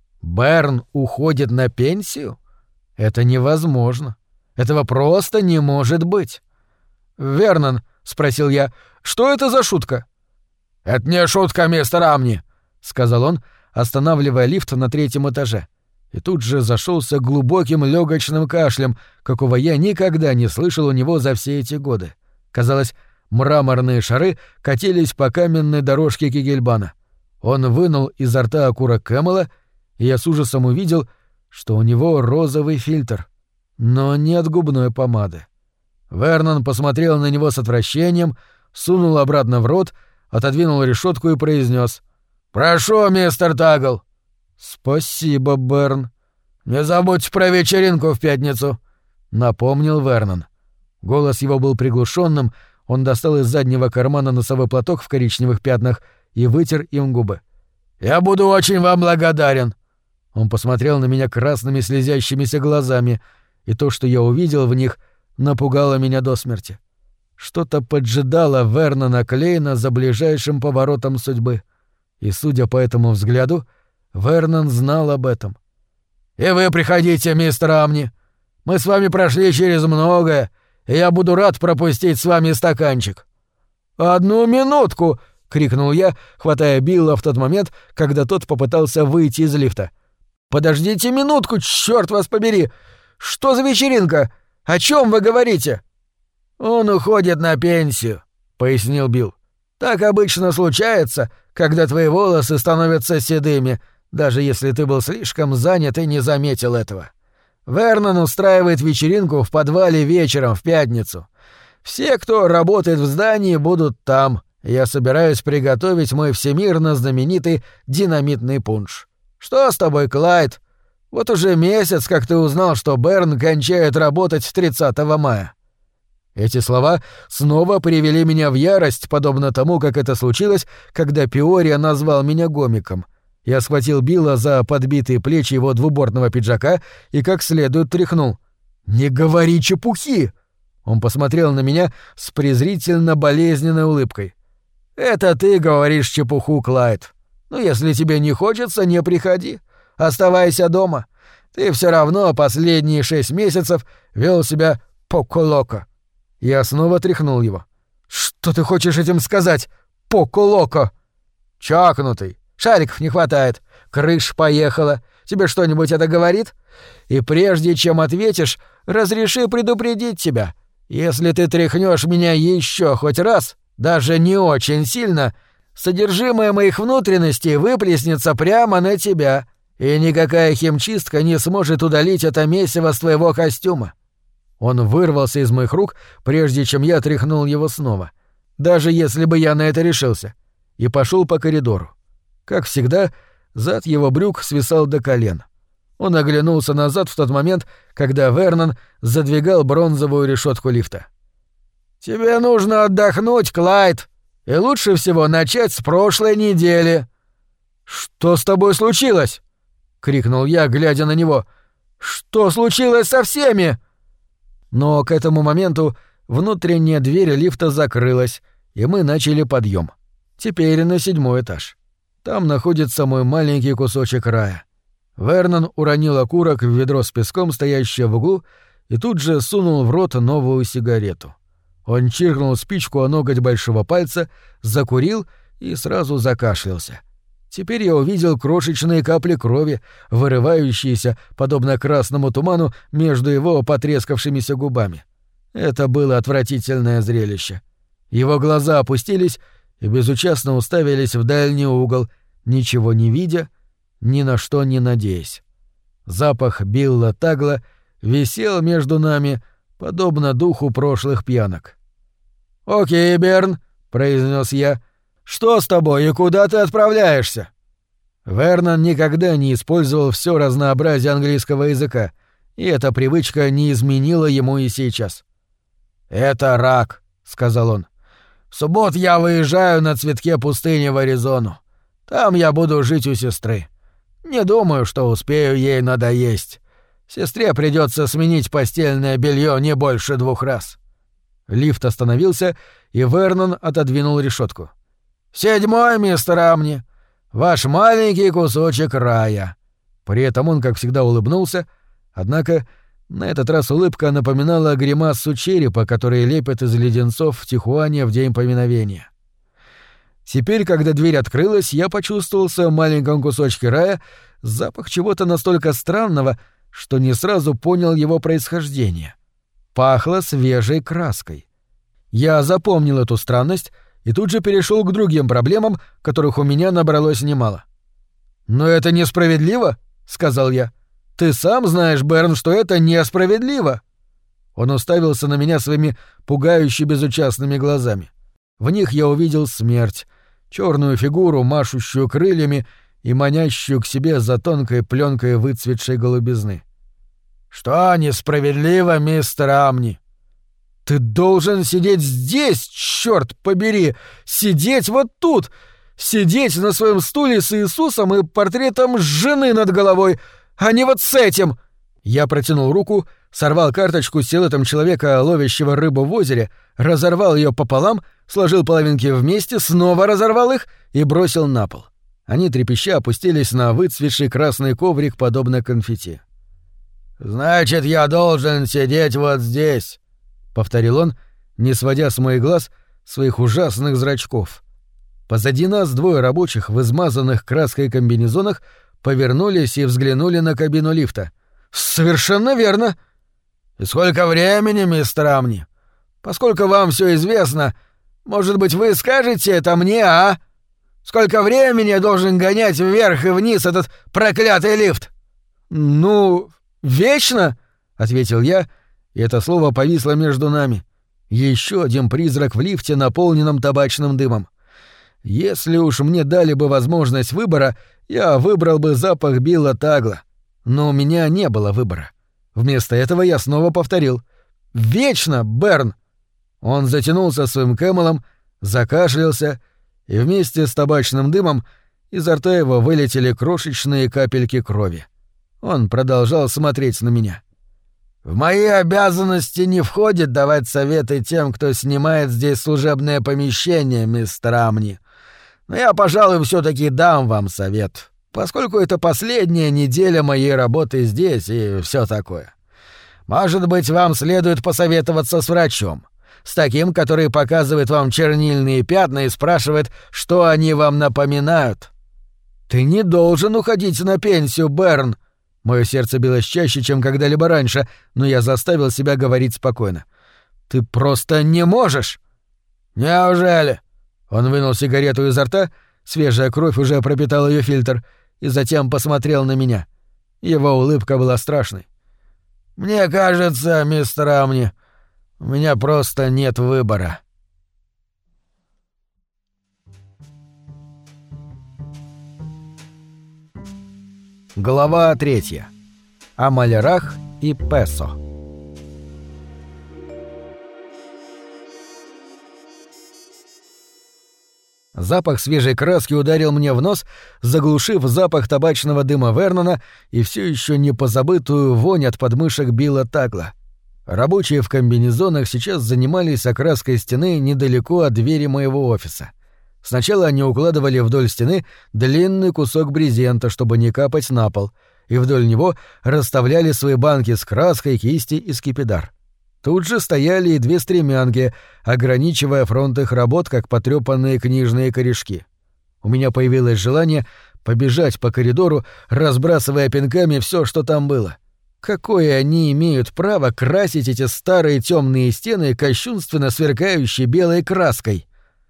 Берн уходит на пенсию? Это невозможно. Этого просто не может быть. «Вернон», — спросил я, — «что это за шутка?» «Это не шутка, мистер Амни», — сказал он, останавливая лифт на 3-м этаже. И тут же зашелся глубоким легочным кашлем, какого я никогда не слышал у него за все эти годы. Казалось, мраморные шары катились по каменной дорожке Кегельбана. Он вынул изо рта окурок Кэмела, и я с ужасом увидел, что у него розовый фильтр, но не от губной помады. Вернон посмотрел на него с отвращением, сунул обратно в рот, отодвинул решетку и произнес: «Прошу, мистер Тагл». «Спасибо, Берн». «Не забудьте про вечеринку в пятницу», — напомнил Вернон. Голос его был приглушенным, он достал из заднего кармана носовой платок в коричневых пятнах и вытер им губы. «Я буду очень вам благодарен». Он посмотрел на меня красными слезящимися глазами, и то, что я увидел в них, напугало меня до смерти. Что-то поджидало Вернона Клейна за ближайшим поворотом судьбы. И, судя по этому взгляду, Вернон знал об этом. «И вы приходите, мистер Амни. Мы с вами прошли через многое, и я буду рад пропустить с вами стаканчик». «Одну минутку!» — крикнул я, хватая Билла в тот момент, когда тот попытался выйти из лифта. «Подождите минутку, чёрт вас побери! Что за вечеринка? О чем вы говорите?» «Он уходит на пенсию», — пояснил Билл. «Так обычно случается, когда твои волосы становятся седыми, даже если ты был слишком занят и не заметил этого. Вернон устраивает вечеринку в подвале вечером в пятницу. Все, кто работает в здании, будут там. Я собираюсь приготовить мой всемирно знаменитый динамитный пунш. Что с тобой, Клайд? Вот уже месяц, как ты узнал, что Берн кончает работать 30 мая». Эти слова снова привели меня в ярость, подобно тому, как это случилось, когда Пиория назвал меня гомиком. Я схватил Билла за подбитые плечи его двубортного пиджака и как следует тряхнул. «Не говори чепухи!» Он посмотрел на меня с презрительно-болезненной улыбкой. «Это ты говоришь чепуху, Клайд. Ну, если тебе не хочется, не приходи. Оставайся дома. Ты все равно последние 6 месяцев вел себя поко-локо». Я снова тряхнул его. «Что ты хочешь этим сказать, поко-локо?» «Чокнутый. Шариков не хватает. Крыша поехала. Тебе что-нибудь это говорит? И прежде чем ответишь, разреши предупредить тебя. Если ты тряхнешь меня еще хоть раз, даже не очень сильно, содержимое моих внутренностей выплеснется прямо на тебя, и никакая химчистка не сможет удалить это месиво с твоего костюма». Он вырвался из моих рук, прежде чем я тряхнул его снова, даже если бы я на это решился, и пошел по коридору. Как всегда, зад его брюк свисал до колен. Он оглянулся назад в тот момент, когда Вернон задвигал бронзовую решетку лифта. «Тебе нужно отдохнуть, Клайд, и лучше всего начать с прошлой недели». «Что с тобой случилось?» — крикнул я, глядя на него. «Что случилось со всеми?» Но к этому моменту внутренняя дверь лифта закрылась, и мы начали подъем. Теперь на 7-й этаж. Там находится мой маленький кусочек рая. Вернон уронил окурок в ведро с песком, стоящее в углу, и тут же сунул в рот новую сигарету. Он чиркнул спичку о ноготь большого пальца, закурил и сразу закашлялся. Теперь я увидел крошечные капли крови, вырывающиеся, подобно красному туману, между его потрескавшимися губами. Это было отвратительное зрелище. Его глаза опустились и безучастно уставились в дальний угол, ничего не видя, ни на что не надеясь. Запах Билла Тагла висел между нами, подобно духу прошлых пьянок. «Окей, Берн», — произнес я, — «что с тобой и куда ты отправляешься?» Вернон никогда не использовал все разнообразие английского языка, и эта привычка не изменила ему и сейчас. «Это рак», — сказал он. «В субботу я выезжаю на цветке пустыни в Аризону. Там я буду жить у сестры. Не думаю, что успею ей надоесть. Сестре придется сменить постельное белье не больше 2 раз». Лифт остановился, и Вернон отодвинул решетку. «7-й, мистер Амни. Ваш маленький кусочек рая». При этом он, как всегда, улыбнулся, однако на этот раз улыбка напоминала гримасу черепа, который лепят из леденцов в Тихуане в день поминовения. Теперь, когда дверь открылась, я почувствовался в маленьком кусочке рая запах чего-то настолько странного, что не сразу понял его происхождение. Пахло свежей краской. Я запомнил эту странность и тут же перешел к другим проблемам, которых у меня набралось немало. «Но это несправедливо», — сказал я. «Ты сам знаешь, Берн, что это несправедливо». Он уставился на меня своими пугающе безучастными глазами. В них я увидел смерть, черную фигуру, машущую крыльями и манящую к себе за тонкой пленкой выцветшей голубизны. «Что несправедливо, мистер Амни?» «Ты должен сидеть здесь, чёрт побери! Сидеть вот тут! Сидеть на своем стуле с Иисусом и портретом жены над головой, а не вот с этим!» Я протянул руку, сорвал карточку с силуэтом человека, ловящего рыбу в озере, разорвал ее пополам, сложил половинки вместе, снова разорвал их и бросил на пол. Они трепеща опустились на выцветший красный коврик, подобно конфетти. «Значит, я должен сидеть вот здесь», — повторил он, не сводя с моих глаз своих ужасных зрачков. Позади нас 2 рабочих в измазанных краской комбинезонах повернулись и взглянули на кабину лифта. «Совершенно верно!» «И сколько времени, мистер Амни? Поскольку вам все известно, может быть, вы скажете это мне, а? Сколько времени я должен гонять вверх и вниз этот проклятый лифт?» «Ну, вечно!» — ответил я, и это слово повисло между нами. Еще один призрак в лифте, наполненном табачным дымом. Если уж мне дали бы возможность выбора, я выбрал бы запах Билла Тагла. Но у меня не было выбора. Вместо этого я снова повторил. «Вечно, Берн!» Он затянулся своим Кэмелом, закашлялся, и вместе с табачным дымом изо рта его вылетели крошечные капельки крови. Он продолжал смотреть на меня. «В мои обязанности не входит давать советы тем, кто снимает здесь служебное помещение, мистер Амни. Но я, пожалуй, все-таки дам вам совет, поскольку это последняя неделя моей работы здесь и все такое. Может быть, вам следует посоветоваться с врачом, с таким, который показывает вам чернильные пятна и спрашивает, что они вам напоминают. Ты не должен уходить на пенсию, Берн!» Мое сердце билось чаще, чем когда-либо раньше, но я заставил себя говорить спокойно. «Ты просто не можешь!» «Неужели?» Он вынул сигарету изо рта, свежая кровь уже пропитала ее фильтр, и затем посмотрел на меня. Его улыбка была страшной. «Мне кажется, мистер Амни, у меня просто нет выбора». Глава 3. О малярах и песо. Запах свежей краски ударил мне в нос, заглушив запах табачного дыма Вернона и все еще не позабытую вонь от подмышек Билла Тагла. Рабочие в комбинезонах сейчас занимались окраской стены недалеко от двери моего офиса. Сначала они укладывали вдоль стены длинный кусок брезента, чтобы не капать на пол, и вдоль него расставляли свои банки с краской, кисти и скипидар. Тут же стояли и две стремянки, ограничивая фронт их работ, как потрёпанные книжные корешки. У меня появилось желание побежать по коридору, разбрасывая пинками всё, что там было. Какое они имеют право красить эти старые тёмные стены кощунственно сверкающей белой краской?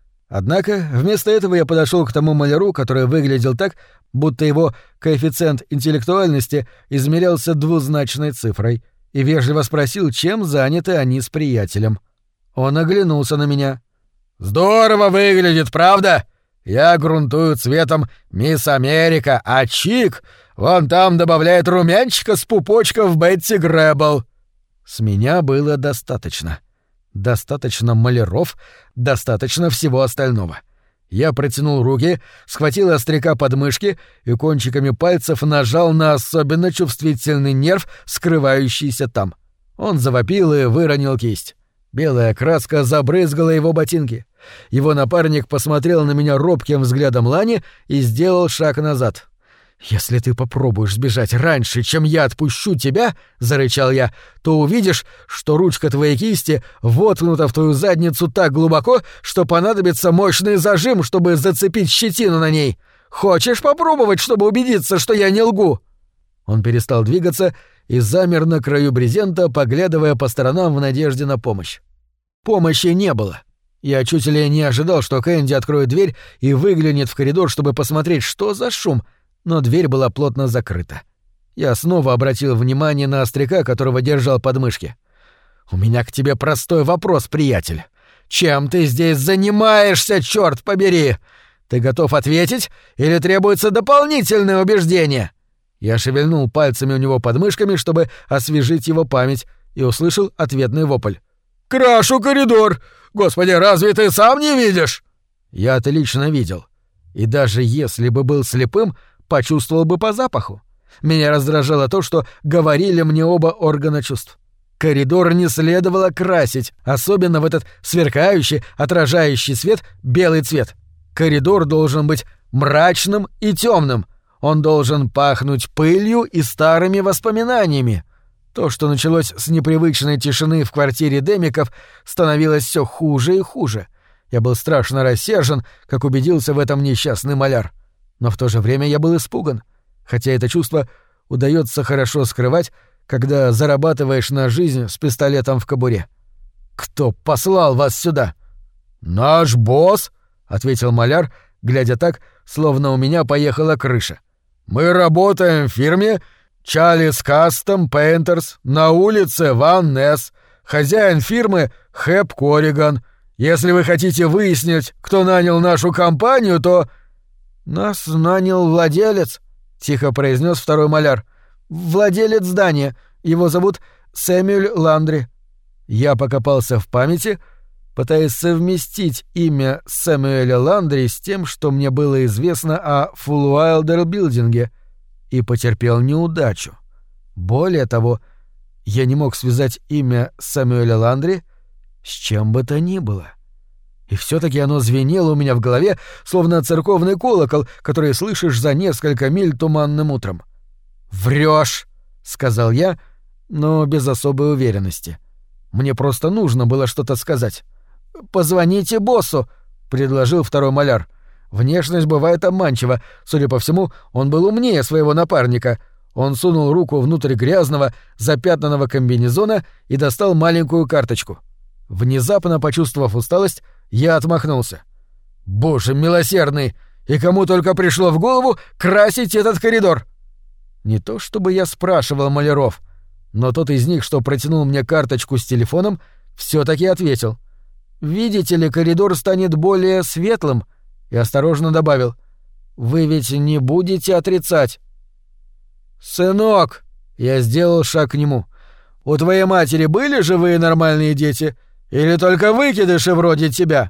Однако вместо этого я подошёл к тому маляру, который выглядел так, будто его коэффициент интеллектуальности измерялся двузначной цифрой, и вежливо спросил, чем заняты они с приятелем. Он оглянулся на меня. «Здорово выглядит, правда? Я грунтую цветом «Мисс Америка», а Чик вон там добавляет румянчика с пупочков Бетти Грэббл». С меня было достаточно. Достаточно маляров, достаточно всего остального. Я протянул руки, схватил остряка под мышки и кончиками пальцев нажал на особенно чувствительный нерв, скрывающийся там. Он завопил и выронил кисть. Белая краска забрызгала его ботинки. Его напарник посмотрел на меня робким взглядом лани и сделал шаг назад. «Если ты попробуешь сбежать раньше, чем я отпущу тебя, — зарычал я, — то увидишь, что ручка твоей кисти воткнута в твою задницу так глубоко, что понадобится мощный зажим, чтобы зацепить щетину на ней. Хочешь попробовать, чтобы убедиться, что я не лгу?» Он перестал двигаться и замер на краю брезента, поглядывая по сторонам в надежде на помощь. Помощи не было. Я чуть ли не ожидал, что Кэнди откроет дверь и выглянет в коридор, чтобы посмотреть, что за шум, но дверь была плотно закрыта. Я снова обратил внимание на остряка, которого держал под мышки. «У меня к тебе простой вопрос, приятель. Чем ты здесь занимаешься, чёрт побери? Ты готов ответить или требуется дополнительное убеждение?» Я шевельнул пальцами у него под мышками, чтобы освежить его память, и услышал ответный вопль. «Крашу коридор! Господи, разве ты сам не видишь?» Я отлично видел. И даже если бы был слепым, почувствовал бы по запаху. Меня раздражало то, что говорили мне оба органа чувств. Коридор не следовало красить, особенно в этот сверкающий, отражающий свет белый цвет. Коридор должен быть мрачным и темным. Он должен пахнуть пылью и старыми воспоминаниями. То, что началось с непривычной тишины в квартире Демиков, становилось все хуже и хуже. Я был страшно рассержен, как убедился в этом несчастный маляр. Но в то же время я был испуган, хотя это чувство удается хорошо скрывать, когда зарабатываешь на жизнь с пистолетом в кобуре. «Кто послал вас сюда?» «Наш босс», — ответил маляр, глядя так, словно у меня поехала крыша. «Мы работаем в фирме Чалис Кастом Пейнтерс на улице Ван Несс. Хозяин фирмы Хэп Корриган. Если вы хотите выяснить, кто нанял нашу компанию, то...» «Нас нанял владелец», — тихо произнес второй маляр. «Владелец здания. Его зовут Сэмюэль Ландри». Я покопался в памяти, пытаясь совместить имя Сэмюэля Ландри с тем, что мне было известно о Фулуайлдер-билдинге, и потерпел неудачу. Более того, я не мог связать имя Сэмюэля Ландри с чем бы то ни было. И все-таки оно звенело у меня в голове, словно церковный колокол, который слышишь за несколько миль туманным утром. «Врёшь!» — сказал я, но без особой уверенности. Мне просто нужно было что-то сказать. «Позвоните боссу», — предложил второй маляр. Внешность бывает обманчива. Судя по всему, он был умнее своего напарника. Он сунул руку внутрь грязного, запятнанного комбинезона и достал маленькую карточку. Внезапно почувствовав усталость, я отмахнулся. «Боже милосердный! И кому только пришло в голову красить этот коридор!» Не то чтобы я спрашивал маляров, но тот из них, что протянул мне карточку с телефоном, все-таки ответил. «Видите ли, коридор станет более светлым», и осторожно добавил. «Вы ведь не будете отрицать?» «Сынок!» — я сделал шаг к нему. «У твоей матери были живые нормальные дети? Или только выкидыши вроде тебя?»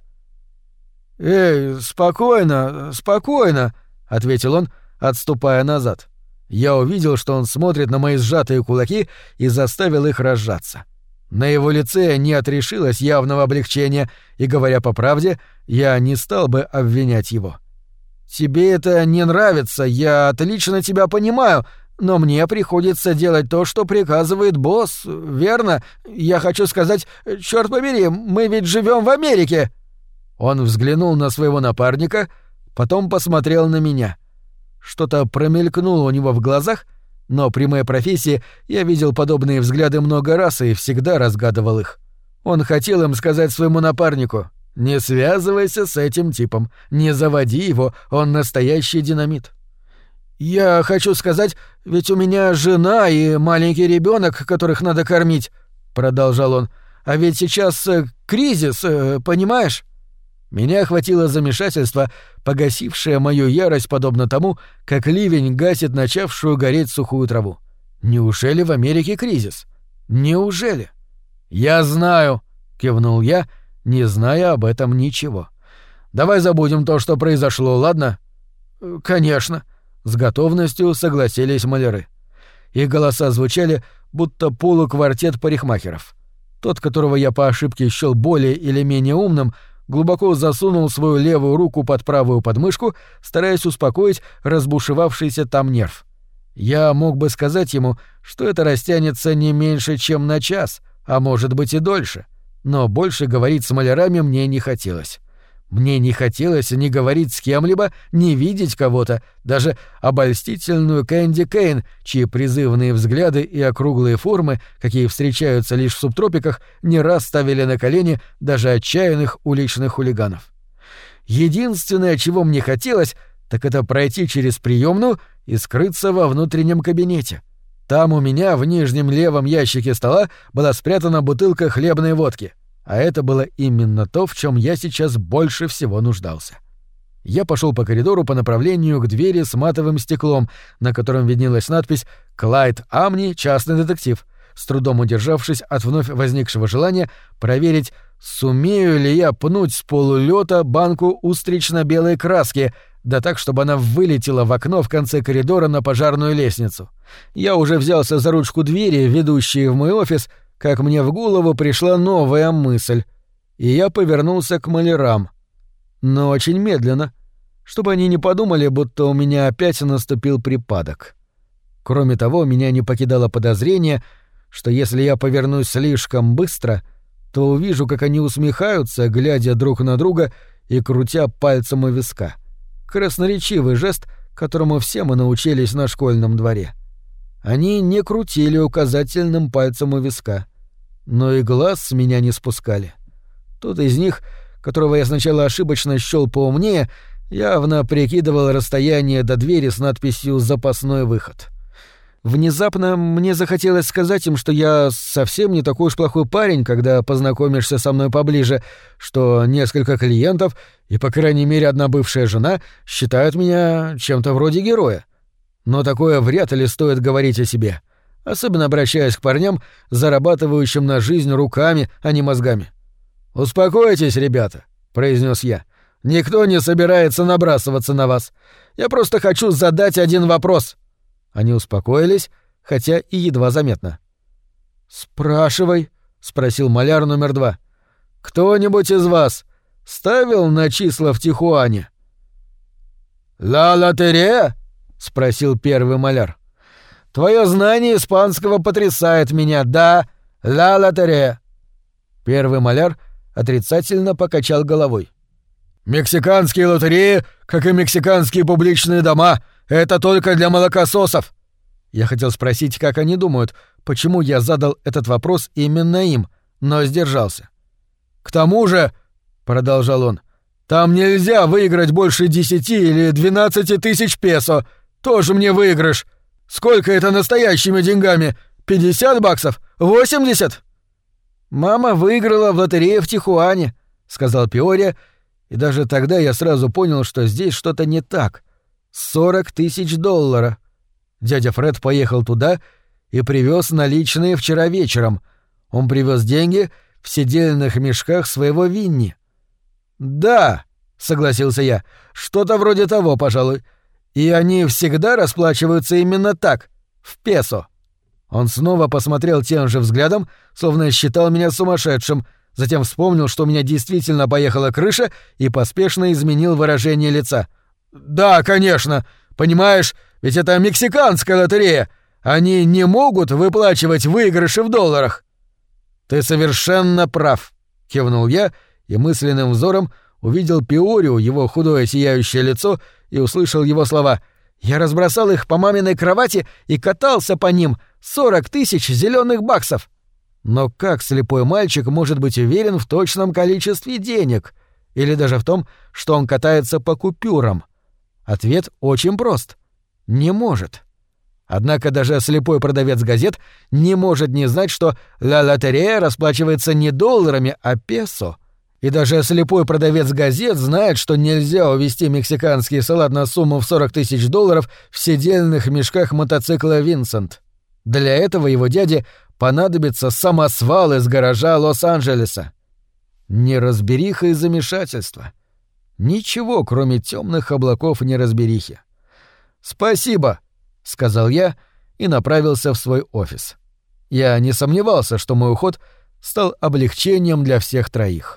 «Эй, спокойно, спокойно», — ответил он, отступая назад. Я увидел, что он смотрит на мои сжатые кулаки и заставил их разжаться. На его лице не отрешилось явного облегчения, и, говоря по правде, я не стал бы обвинять его. «Тебе это не нравится, я отлично тебя понимаю, но мне приходится делать то, что приказывает босс, верно? Я хочу сказать, чёрт побери, мы ведь живём в Америке!» Он взглянул на своего напарника, потом посмотрел на меня. Что-то промелькнуло у него в глазах, но при моей профессии я видел подобные взгляды много раз и всегда разгадывал их. Он хотел им сказать своему напарнику: «Не связывайся с этим типом, не заводи его, он настоящий динамит». «Я хочу сказать, ведь у меня жена и маленький ребёнок, которых надо кормить», — продолжал он. «А ведь сейчас кризис, понимаешь?» Меня охватило замешательство, погасившее мою ярость подобно тому, как ливень гасит начавшую гореть сухую траву. Неужели в Америке кризис? Неужели? «Я знаю», — кивнул я, не зная об этом ничего. «Давай забудем то, что произошло, ладно?» «Конечно», — с готовностью согласились маляры. Их голоса звучали, будто полуквартет парикмахеров. Тот, которого я по ошибке счёл более или менее умным, глубоко засунул свою левую руку под правую подмышку, стараясь успокоить разбушевавшийся там нерв. Я мог бы сказать ему, что это растянется не меньше, чем на час, а может быть и дольше, но больше говорить с малярами мне не хотелось. Мне не хотелось ни говорить с кем-либо, ни видеть кого-то, даже обольстительную Кэнди Кейн, чьи призывные взгляды и округлые формы, какие встречаются лишь в субтропиках, не раз ставили на колени даже отчаянных уличных хулиганов. Единственное, чего мне хотелось, так это пройти через приёмную и скрыться во внутреннем кабинете. Там у меня в нижнем левом ящике стола была спрятана бутылка хлебной водки. А это было именно то, в чем я сейчас больше всего нуждался. Я пошел по коридору по направлению к двери с матовым стеклом, на котором виднелась надпись «Клайд Амни, частный детектив», с трудом удержавшись от вновь возникшего желания проверить, сумею ли я пнуть с полулёта банку устрично-белой краски, да так, чтобы она вылетела в окно в конце коридора на пожарную лестницу. Я уже взялся за ручку двери, ведущей в мой офис, как мне в голову пришла новая мысль, и я повернулся к малярам. Но очень медленно, чтобы они не подумали, будто у меня опять наступил припадок. Кроме того, меня не покидало подозрение, что если я повернусь слишком быстро, то увижу, как они усмехаются, глядя друг на друга и крутя пальцем у виска. Красноречивый жест, которому все мы научились на школьном дворе. Они не крутили указательным пальцем у виска, но и глаз с меня не спускали. Тот из них, которого я сначала ошибочно счёл поумнее, явно прикидывал расстояние до двери с надписью «Запасной выход». Внезапно мне захотелось сказать им, что я совсем не такой уж плохой парень, когда познакомишься со мной поближе, что несколько клиентов и, по крайней мере, одна бывшая жена считают меня чем-то вроде героя. Но такое вряд ли стоит говорить о себе, особенно обращаясь к парням, зарабатывающим на жизнь руками, а не мозгами. «Успокойтесь, ребята», — произнес я. «Никто не собирается набрасываться на вас. Я просто хочу задать один вопрос». Они успокоились, хотя и едва заметно. «Спрашивай», — спросил маляр номер 2. «Кто-нибудь из вас ставил на числа в Тихуане?» «Ла лотерея?» — спросил первый маляр. «Твое знание испанского потрясает меня, да, ла лотерея». Первый маляр отрицательно покачал головой. «Мексиканские лотереи, как и мексиканские публичные дома, это только для молокососов». Я хотел спросить, как они думают, почему я задал этот вопрос именно им, но сдержался. «К тому же», — продолжал он, — «там нельзя выиграть больше 10 или 12 тысяч песо. Тоже мне выигрыш. Сколько это настоящими деньгами? 50 баксов? 80?» «Мама выиграла в лотерее в Тихуане», — сказал Пиория, и даже тогда я сразу понял, что здесь что-то не так. $40 000. Дядя Фред поехал туда и привез наличные вчера вечером. Он привез деньги в седельных мешках своего Винни. «Да», — согласился я, — «что-то вроде того, пожалуй. И они всегда расплачиваются именно так, в песо». Он снова посмотрел тем же взглядом, словно считал меня сумасшедшим, затем вспомнил, что у меня действительно поехала крыша, и поспешно изменил выражение лица. «Да, конечно. Понимаешь, ведь это мексиканская лотерея. Они не могут выплачивать выигрыши в долларах». «Ты совершенно прав», — кивнул я и мысленным взором увидел Пиорию, его худое сияющее лицо, и услышал его слова. «Я разбросал их по маминой кровати и катался по ним. 40 000 зеленых баксов». Но как слепой мальчик может быть уверен в точном количестве денег? Или даже в том, что он катается по купюрам? Ответ очень прост. Не может. Однако даже слепой продавец газет не может не знать, что ла лотерея расплачивается не долларами, а песо. И даже слепой продавец газет знает, что нельзя увезти мексиканский салат на сумму в $40 000 в седельных мешках мотоцикла «Винсент». Для этого его дяде понадобится самосвал из гаража Лос-Анджелеса. Неразбериха и замешательство. Ничего, кроме темных облаков неразберихи. «Спасибо», — сказал я и направился в свой офис. Я не сомневался, что мой уход стал облегчением для всех троих.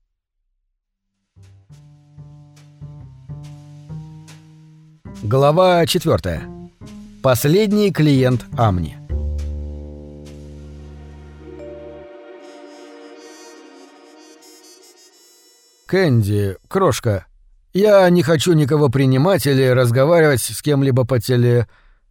Глава 4. Последний клиент Амни. «Кэнди, крошка, я не хочу никого принимать или разговаривать с кем-либо по теле...»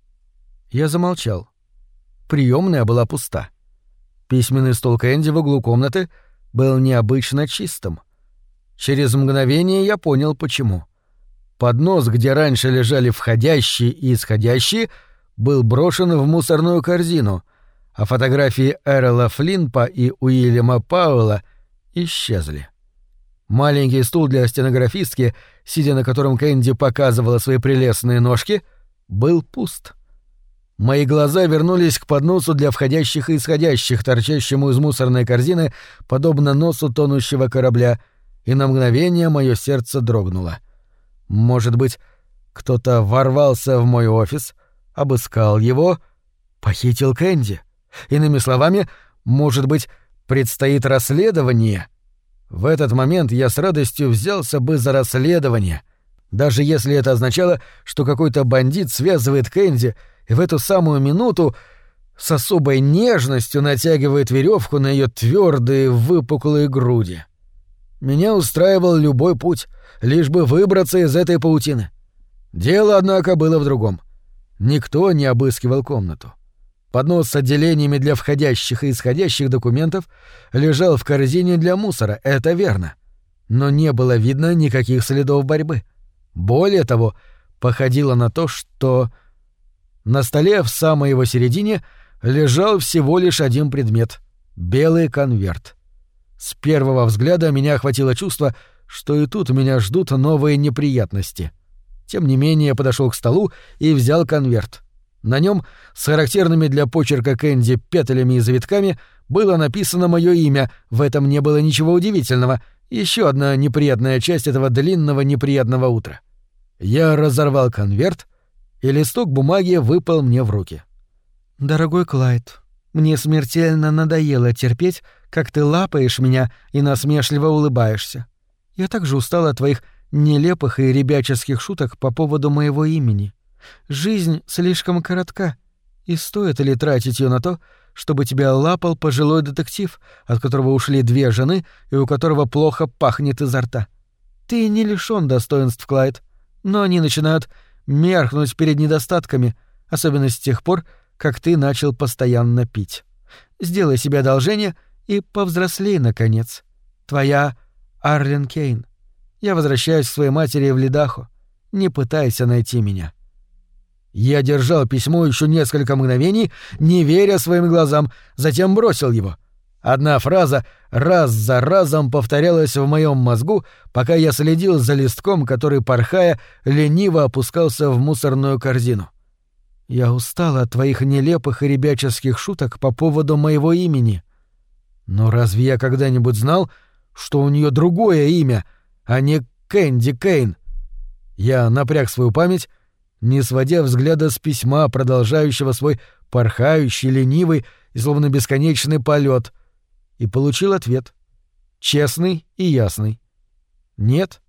Я замолчал. Приёмная была пуста. Письменный стол Кэнди в углу комнаты был необычно чистым. Через мгновение я понял, почему. Поднос, где раньше лежали входящие и исходящие, был брошен в мусорную корзину, а фотографии Эрла Флинпа и Уильяма Пауэлла исчезли. Маленький стул для стенографистки, сидя на котором Кэнди показывала свои прелестные ножки, был пуст. Мои глаза вернулись к подносу для входящих и исходящих, торчащему из мусорной корзины, подобно носу тонущего корабля, и на мгновение мое сердце дрогнуло. Может быть, кто-то ворвался в мой офис, обыскал его, похитил Кэнди. Иными словами, может быть, предстоит расследование. В этот момент я с радостью взялся бы за расследование, даже если это означало, что какой-то бандит связывает Кэнди и в эту самую минуту с особой нежностью натягивает веревку на ее твердые выпуклые груди. Меня устраивал любой путь, лишь бы выбраться из этой паутины. Дело, однако, было в другом. Никто не обыскивал комнату. Поднос с отделениями для входящих и исходящих документов лежал в корзине для мусора, это верно. Но не было видно никаких следов борьбы. Более того, походило на то, что... На столе в самой его середине лежал всего лишь один предмет — белый конверт. С первого взгляда меня охватило чувство, что и тут меня ждут новые неприятности. Тем не менее, я подошел к столу и взял конверт. На нем, с характерными для почерка Кэнди петлями и завитками, было написано мое имя, в этом не было ничего удивительного. Еще одна неприятная часть этого длинного неприятного утра. Я разорвал конверт, и листок бумаги выпал мне в руки. «Дорогой Клайд, мне смертельно надоело терпеть, как ты лапаешь меня и насмешливо улыбаешься. Я также устал от твоих нелепых и ребяческих шуток по поводу моего имени. Жизнь слишком коротка, и стоит ли тратить ее на то, чтобы тебя лапал пожилой детектив, от которого ушли 2 жены и у которого плохо пахнет изо рта? Ты не лишён достоинств, Клайд, но они начинают меркнуть перед недостатками, особенно с тех пор, как ты начал постоянно пить. Сделай себе одолжение и повзрослей, наконец. Твоя Арлен Кейн. Я возвращаюсь к своей матери в Лидахо. Не пытайся найти меня». Я держал письмо еще несколько мгновений, не веря своим глазам, затем бросил его. Одна фраза раз за разом повторялась в моем мозгу, пока я следил за листком, который, порхая, лениво опускался в мусорную корзину. «Я устал от твоих нелепых и ребяческих шуток по поводу моего имени. Но разве я когда-нибудь знал, что у нее другое имя, а не Кэнди Кейн?» Я напряг свою память, не сводя взгляда с письма, продолжающего свой порхающий, ленивый и словно бесконечный полет, и получил ответ. Честный и ясный. Нет.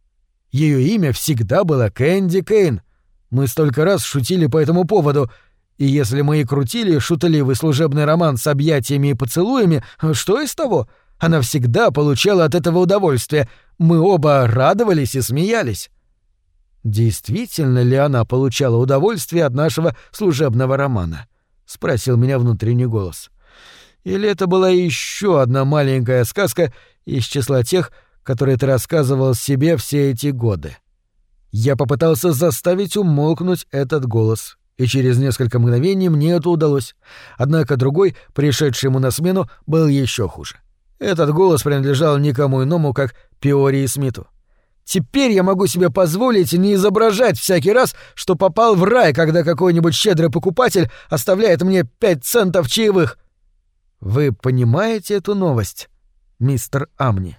Ее имя всегда было Кэнди Кейн. Мы столько раз шутили по этому поводу, и если мы и крутили шутливый служебный роман с объятиями и поцелуями, что из того? Она всегда получала от этого удовольствие. Мы оба радовались и смеялись. «Действительно ли она получала удовольствие от нашего служебного романа?» — спросил меня внутренний голос. «Или это была еще одна маленькая сказка из числа тех, которые ты рассказывал себе все эти годы?» Я попытался заставить умолкнуть этот голос, и через несколько мгновений мне это удалось. Однако другой, пришедший ему на смену, был еще хуже. Этот голос принадлежал никому иному, как Пиории Смиту. «Теперь я могу себе позволить не изображать всякий раз, что попал в рай, когда какой-нибудь щедрый покупатель оставляет мне 5 центов чаевых». «Вы понимаете эту новость, мистер Амни?»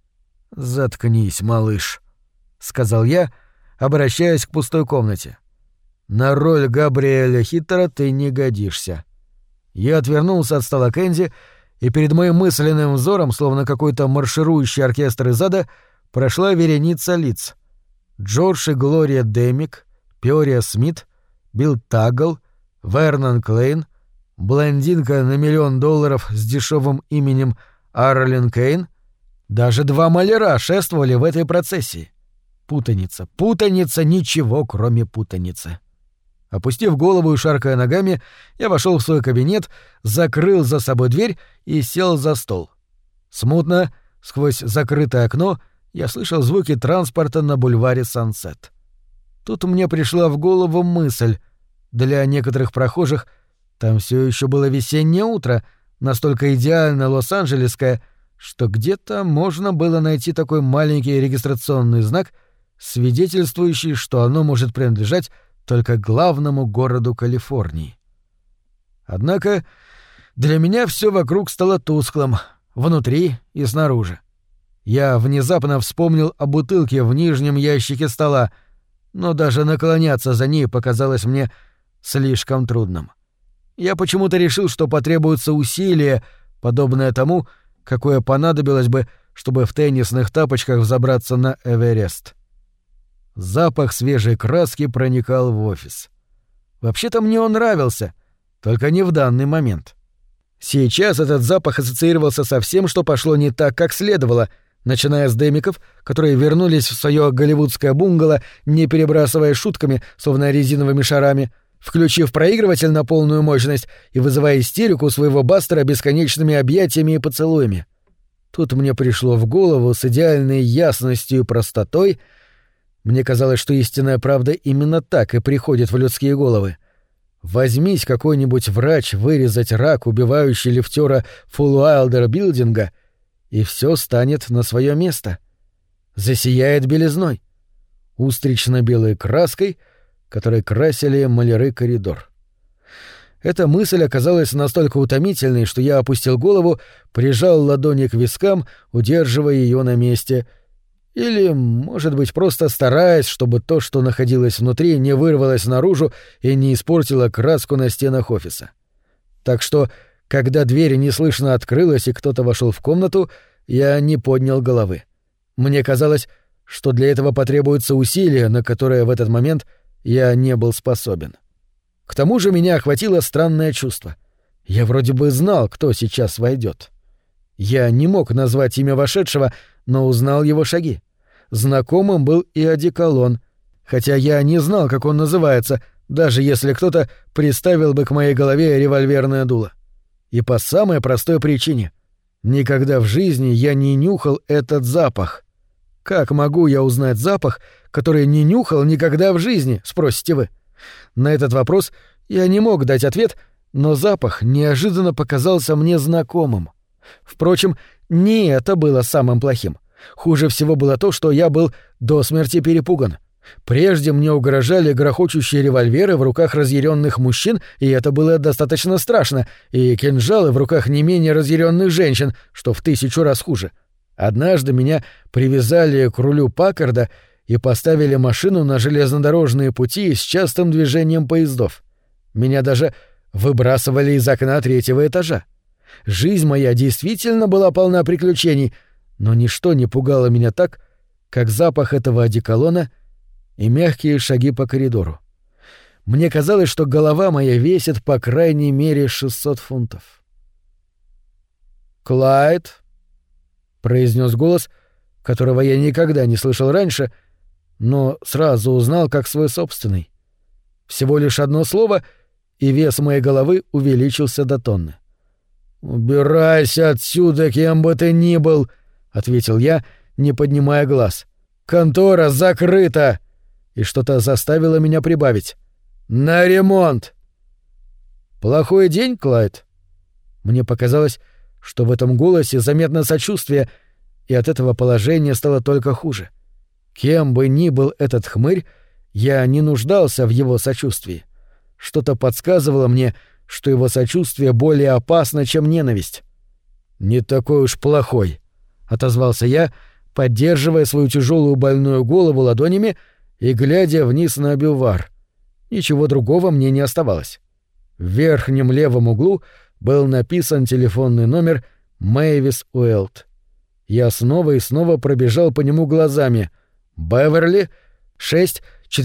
«Заткнись, малыш», — сказал я, обращаясь к пустой комнате. «На роль Габриэля Хиттера ты не годишься». Я отвернулся от стола Кэнди, и перед моим мысленным взором, словно какой-то марширующий оркестр из ада, прошла вереница лиц. Джордж и Глория Демик, Пиория Смит, Билл Таггл, Вернон Клейн, блондинка на $1 миллион с дешевым именем Арлен Кейн. Даже 2 маляра шествовали в этой процессии. Путаница, путаница, ничего кроме путаницы. Опустив голову и шаркая ногами, я вошел в свой кабинет, закрыл за собой дверь и сел за стол. Смутно, сквозь закрытое окно, я слышал звуки транспорта на бульваре Сансет. Тут мне пришла в голову мысль. Для некоторых прохожих там все еще было весеннее утро, настолько идеально лос-анджелесское, что где-то можно было найти такой маленький регистрационный знак, свидетельствующий, что оно может принадлежать только главному городу Калифорнии. Однако для меня все вокруг стало тусклым, внутри и снаружи. Я внезапно вспомнил о бутылке в нижнем ящике стола, но даже наклоняться за ней показалось мне слишком трудным. Я почему-то решил, что потребуется усилие, подобное тому, какое понадобилось бы, чтобы в теннисных тапочках взобраться на Эверест. Запах свежей краски проникал в офис. Вообще-то мне он нравился, только не в данный момент. Сейчас этот запах ассоциировался со всем, что пошло не так, как следовало, начиная с демиков, которые вернулись в своё голливудское бунгало, не перебрасывая шутками, словно резиновыми шарами, включив проигрыватель на полную мощность и вызывая истерику своего бастера бесконечными объятиями и поцелуями. Тут мне пришло в голову с идеальной ясностью и простотой. Мне казалось, что истинная правда именно так и приходит в людские головы. Возьмись какой-нибудь врач вырезать рак, убивающий лифтера Фулуайлдер билдинга, и все станет на свое место. Засияет белизной, устрично-белой краской, которой красили маляры коридор. Эта мысль оказалась настолько утомительной, что я опустил голову, прижал ладони к вискам, удерживая ее на месте. Или, может быть, просто стараясь, чтобы то, что находилось внутри, не вырвалось наружу и не испортило краску на стенах офиса. Так что, когда дверь неслышно открылась и кто-то вошел в комнату, я не поднял головы. Мне казалось, что для этого потребуется усилие, на которое в этот момент я не был способен. К тому же меня охватило странное чувство. Я вроде бы знал, кто сейчас войдет. Я не мог назвать имя вошедшего, но узнал его шаги. Знакомым был и одеколон, хотя я не знал, как он называется, даже если кто-то приставил бы к моей голове револьверное дуло. И по самой простой причине. Никогда в жизни я не нюхал этот запах. Как могу я узнать запах, который не нюхал никогда в жизни, спросите вы? На этот вопрос я не мог дать ответ, но запах неожиданно показался мне знакомым. Впрочем, не это было самым плохим. Хуже всего было то, что я был до смерти перепуган. Прежде мне угрожали грохочущие револьверы в руках разъяренных мужчин, и это было достаточно страшно, и кинжалы в руках не менее разъяренных женщин, что в 1000 раз хуже. Однажды меня привязали к рулю Паккарда и поставили машину на железнодорожные пути с частым движением поездов. Меня даже выбрасывали из окна 3-го этажа. Жизнь моя действительно была полна приключений, но ничто не пугало меня так, как запах этого одеколона и мягкие шаги по коридору. Мне казалось, что голова моя весит по крайней мере 600 фунтов. «Клайд», — произнес голос, которого я никогда не слышал раньше, но сразу узнал как свой собственный. Всего лишь одно слово, и вес моей головы увеличился до тонны. «Убирайся отсюда, кем бы ты ни был», — ответил я, не поднимая глаз. «Контора закрыта!» И что-то заставило меня прибавить. «На ремонт!» «Плохой день, Клайд?» Мне показалось, что в этом голосе заметно сочувствие, и от этого положение стало только хуже. Кем бы ни был этот хмырь, я не нуждался в его сочувствии. Что-то подсказывало мне, что его сочувствие более опасно, чем ненависть. «Не такой уж плохой», — отозвался я, поддерживая свою тяжелую больную голову ладонями и глядя вниз на бювар. Ничего другого мне не оставалось. В верхнем левом углу был написан телефонный номер Мэйвис Уэлт. Я снова и снова пробежал по нему глазами. Беверли, 6,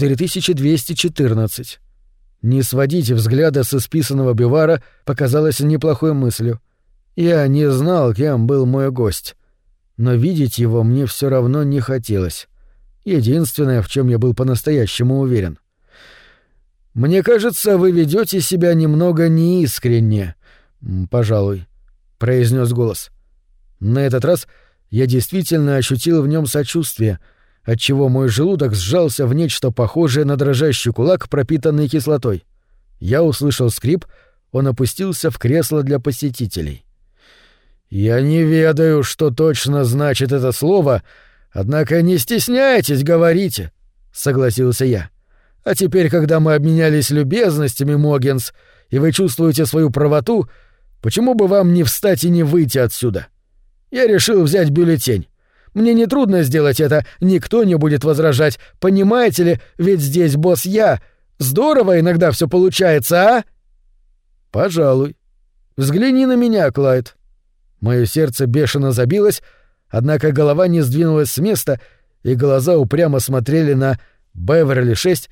4214. Не сводить взгляда с исписанного бювара показалось неплохой мыслью. Я не знал, кем был мой гость. Но видеть его мне все равно не хотелось. Единственное, в чем я был по-настоящему уверен. «Мне кажется, вы ведете себя немного неискренне, пожалуй», — произнес голос. На этот раз я действительно ощутил в нем сочувствие, отчего мой желудок сжался в нечто похожее на дрожащий кулак, пропитанный кислотой. Я услышал скрип, он опустился в кресло для посетителей. «Я не ведаю, что точно значит это слово, однако не стесняйтесь, говорите», — согласился я. «А теперь, когда мы обменялись любезностями, Моггинс, и вы чувствуете свою правоту, почему бы вам не встать и не выйти отсюда? Я решил взять бюллетень. Мне нетрудно сделать это, никто не будет возражать, понимаете ли, ведь здесь босс я. Здорово иногда все получается, а?» «Пожалуй. Взгляни на меня, Клайд». Моё сердце бешено забилось, однако голова не сдвинулась с места, и глаза упрямо смотрели на Беверли 6,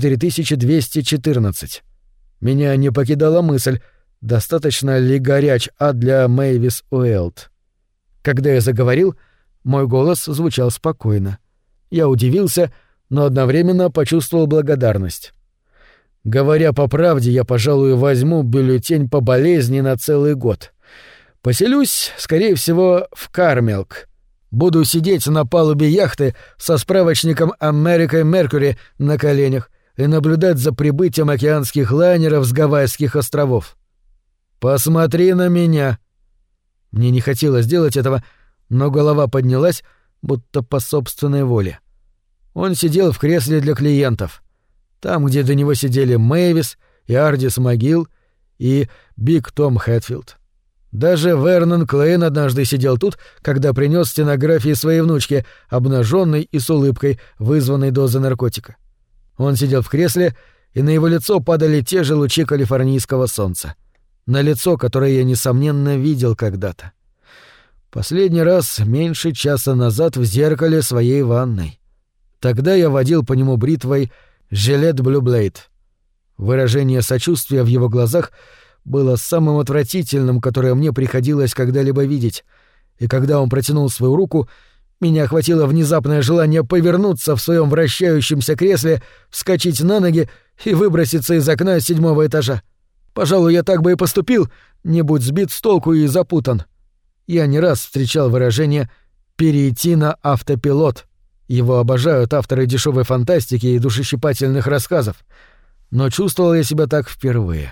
4214. Меня не покидала мысль, достаточно ли горяч ад для Мэйвис Уэлт. Когда я заговорил, мой голос звучал спокойно. Я удивился, но одновременно почувствовал благодарность. Говоря по правде, я, пожалуй, возьму бюллетень по болезни на целый год. Поселюсь, скорее всего, в Кармелк. Буду сидеть на палубе яхты со справочником American Mercury на коленях и наблюдать за прибытием океанских лайнеров с Гавайских островов. Посмотри на меня. Мне не хотелось делать этого, но голова поднялась, будто по собственной воле. Он сидел в кресле для клиентов. Там, где до него сидели Мэйвис и Ардис Могил, и Биг Том Хэтфилд. Даже Вернон Клейн однажды сидел тут, когда принес стенографии своей внучки, обнаженной и с улыбкой, вызванной дозой наркотика. Он сидел в кресле, и на его лицо падали те же лучи калифорнийского солнца. На лицо, которое я, несомненно, видел когда-то. Последний раз меньше часа назад в зеркале своей ванной. Тогда я водил по нему бритвой «Жилет Blue Blade». Выражение сочувствия в его глазах было самым отвратительным, которое мне приходилось когда-либо видеть, и когда он протянул свою руку, меня охватило внезапное желание повернуться в своем вращающемся кресле, вскочить на ноги и выброситься из окна 7-го этажа. Пожалуй, я так бы и поступил, не будь сбит с толку и запутан. Я не раз встречал выражение «перейти на автопилот». Его обожают авторы дешевой фантастики и душещипательных рассказов. Но чувствовал я себя так впервые.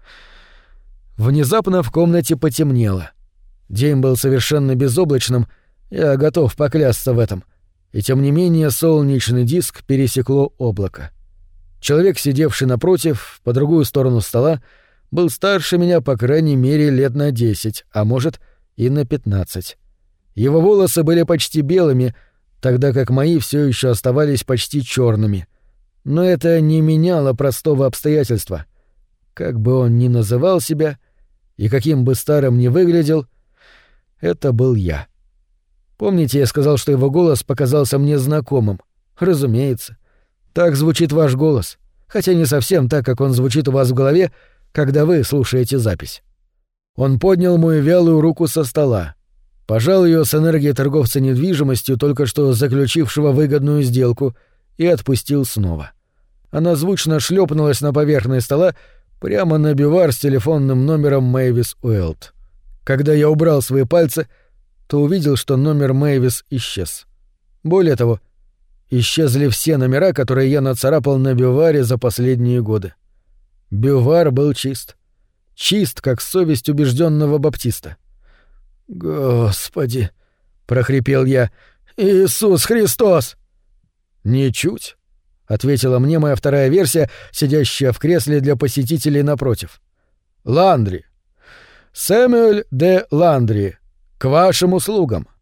Внезапно в комнате потемнело. День был совершенно безоблачным, я готов поклясться в этом. И тем не менее солнечный диск пересекло облако. Человек, сидевший напротив, по другую сторону стола, был старше меня по крайней мере лет на 10, а может и на 15. Его волосы были почти белыми, тогда как мои все еще оставались почти черными. Но это не меняло простого обстоятельства. Как бы он ни называл себя и каким бы старым ни выглядел, это был я. Помните, я сказал, что его голос показался мне знакомым? Разумеется. Так звучит ваш голос, хотя не совсем так, как он звучит у вас в голове, когда вы слушаете запись. Он поднял мою вялую руку со стола, пожал ее с энергией торговца недвижимостью, только что заключившего выгодную сделку, и отпустил снова. Она звучно шлепнулась на поверхность стола прямо на бювар с телефонным номером Мэйвис Уэлт. Когда я убрал свои пальцы, то увидел, что номер Мэйвис исчез. Более того, исчезли все номера, которые я нацарапал на бюваре за последние годы. Бювар был чист. Чист, как совесть убежденного баптиста. «Господи!» — прохрипел я. «Иисус Христос!» «Ничуть», — ответила мне моя вторая версия, сидящая в кресле для посетителей напротив. «Ландри. Сэмюэль де Ландри. К вашим услугам».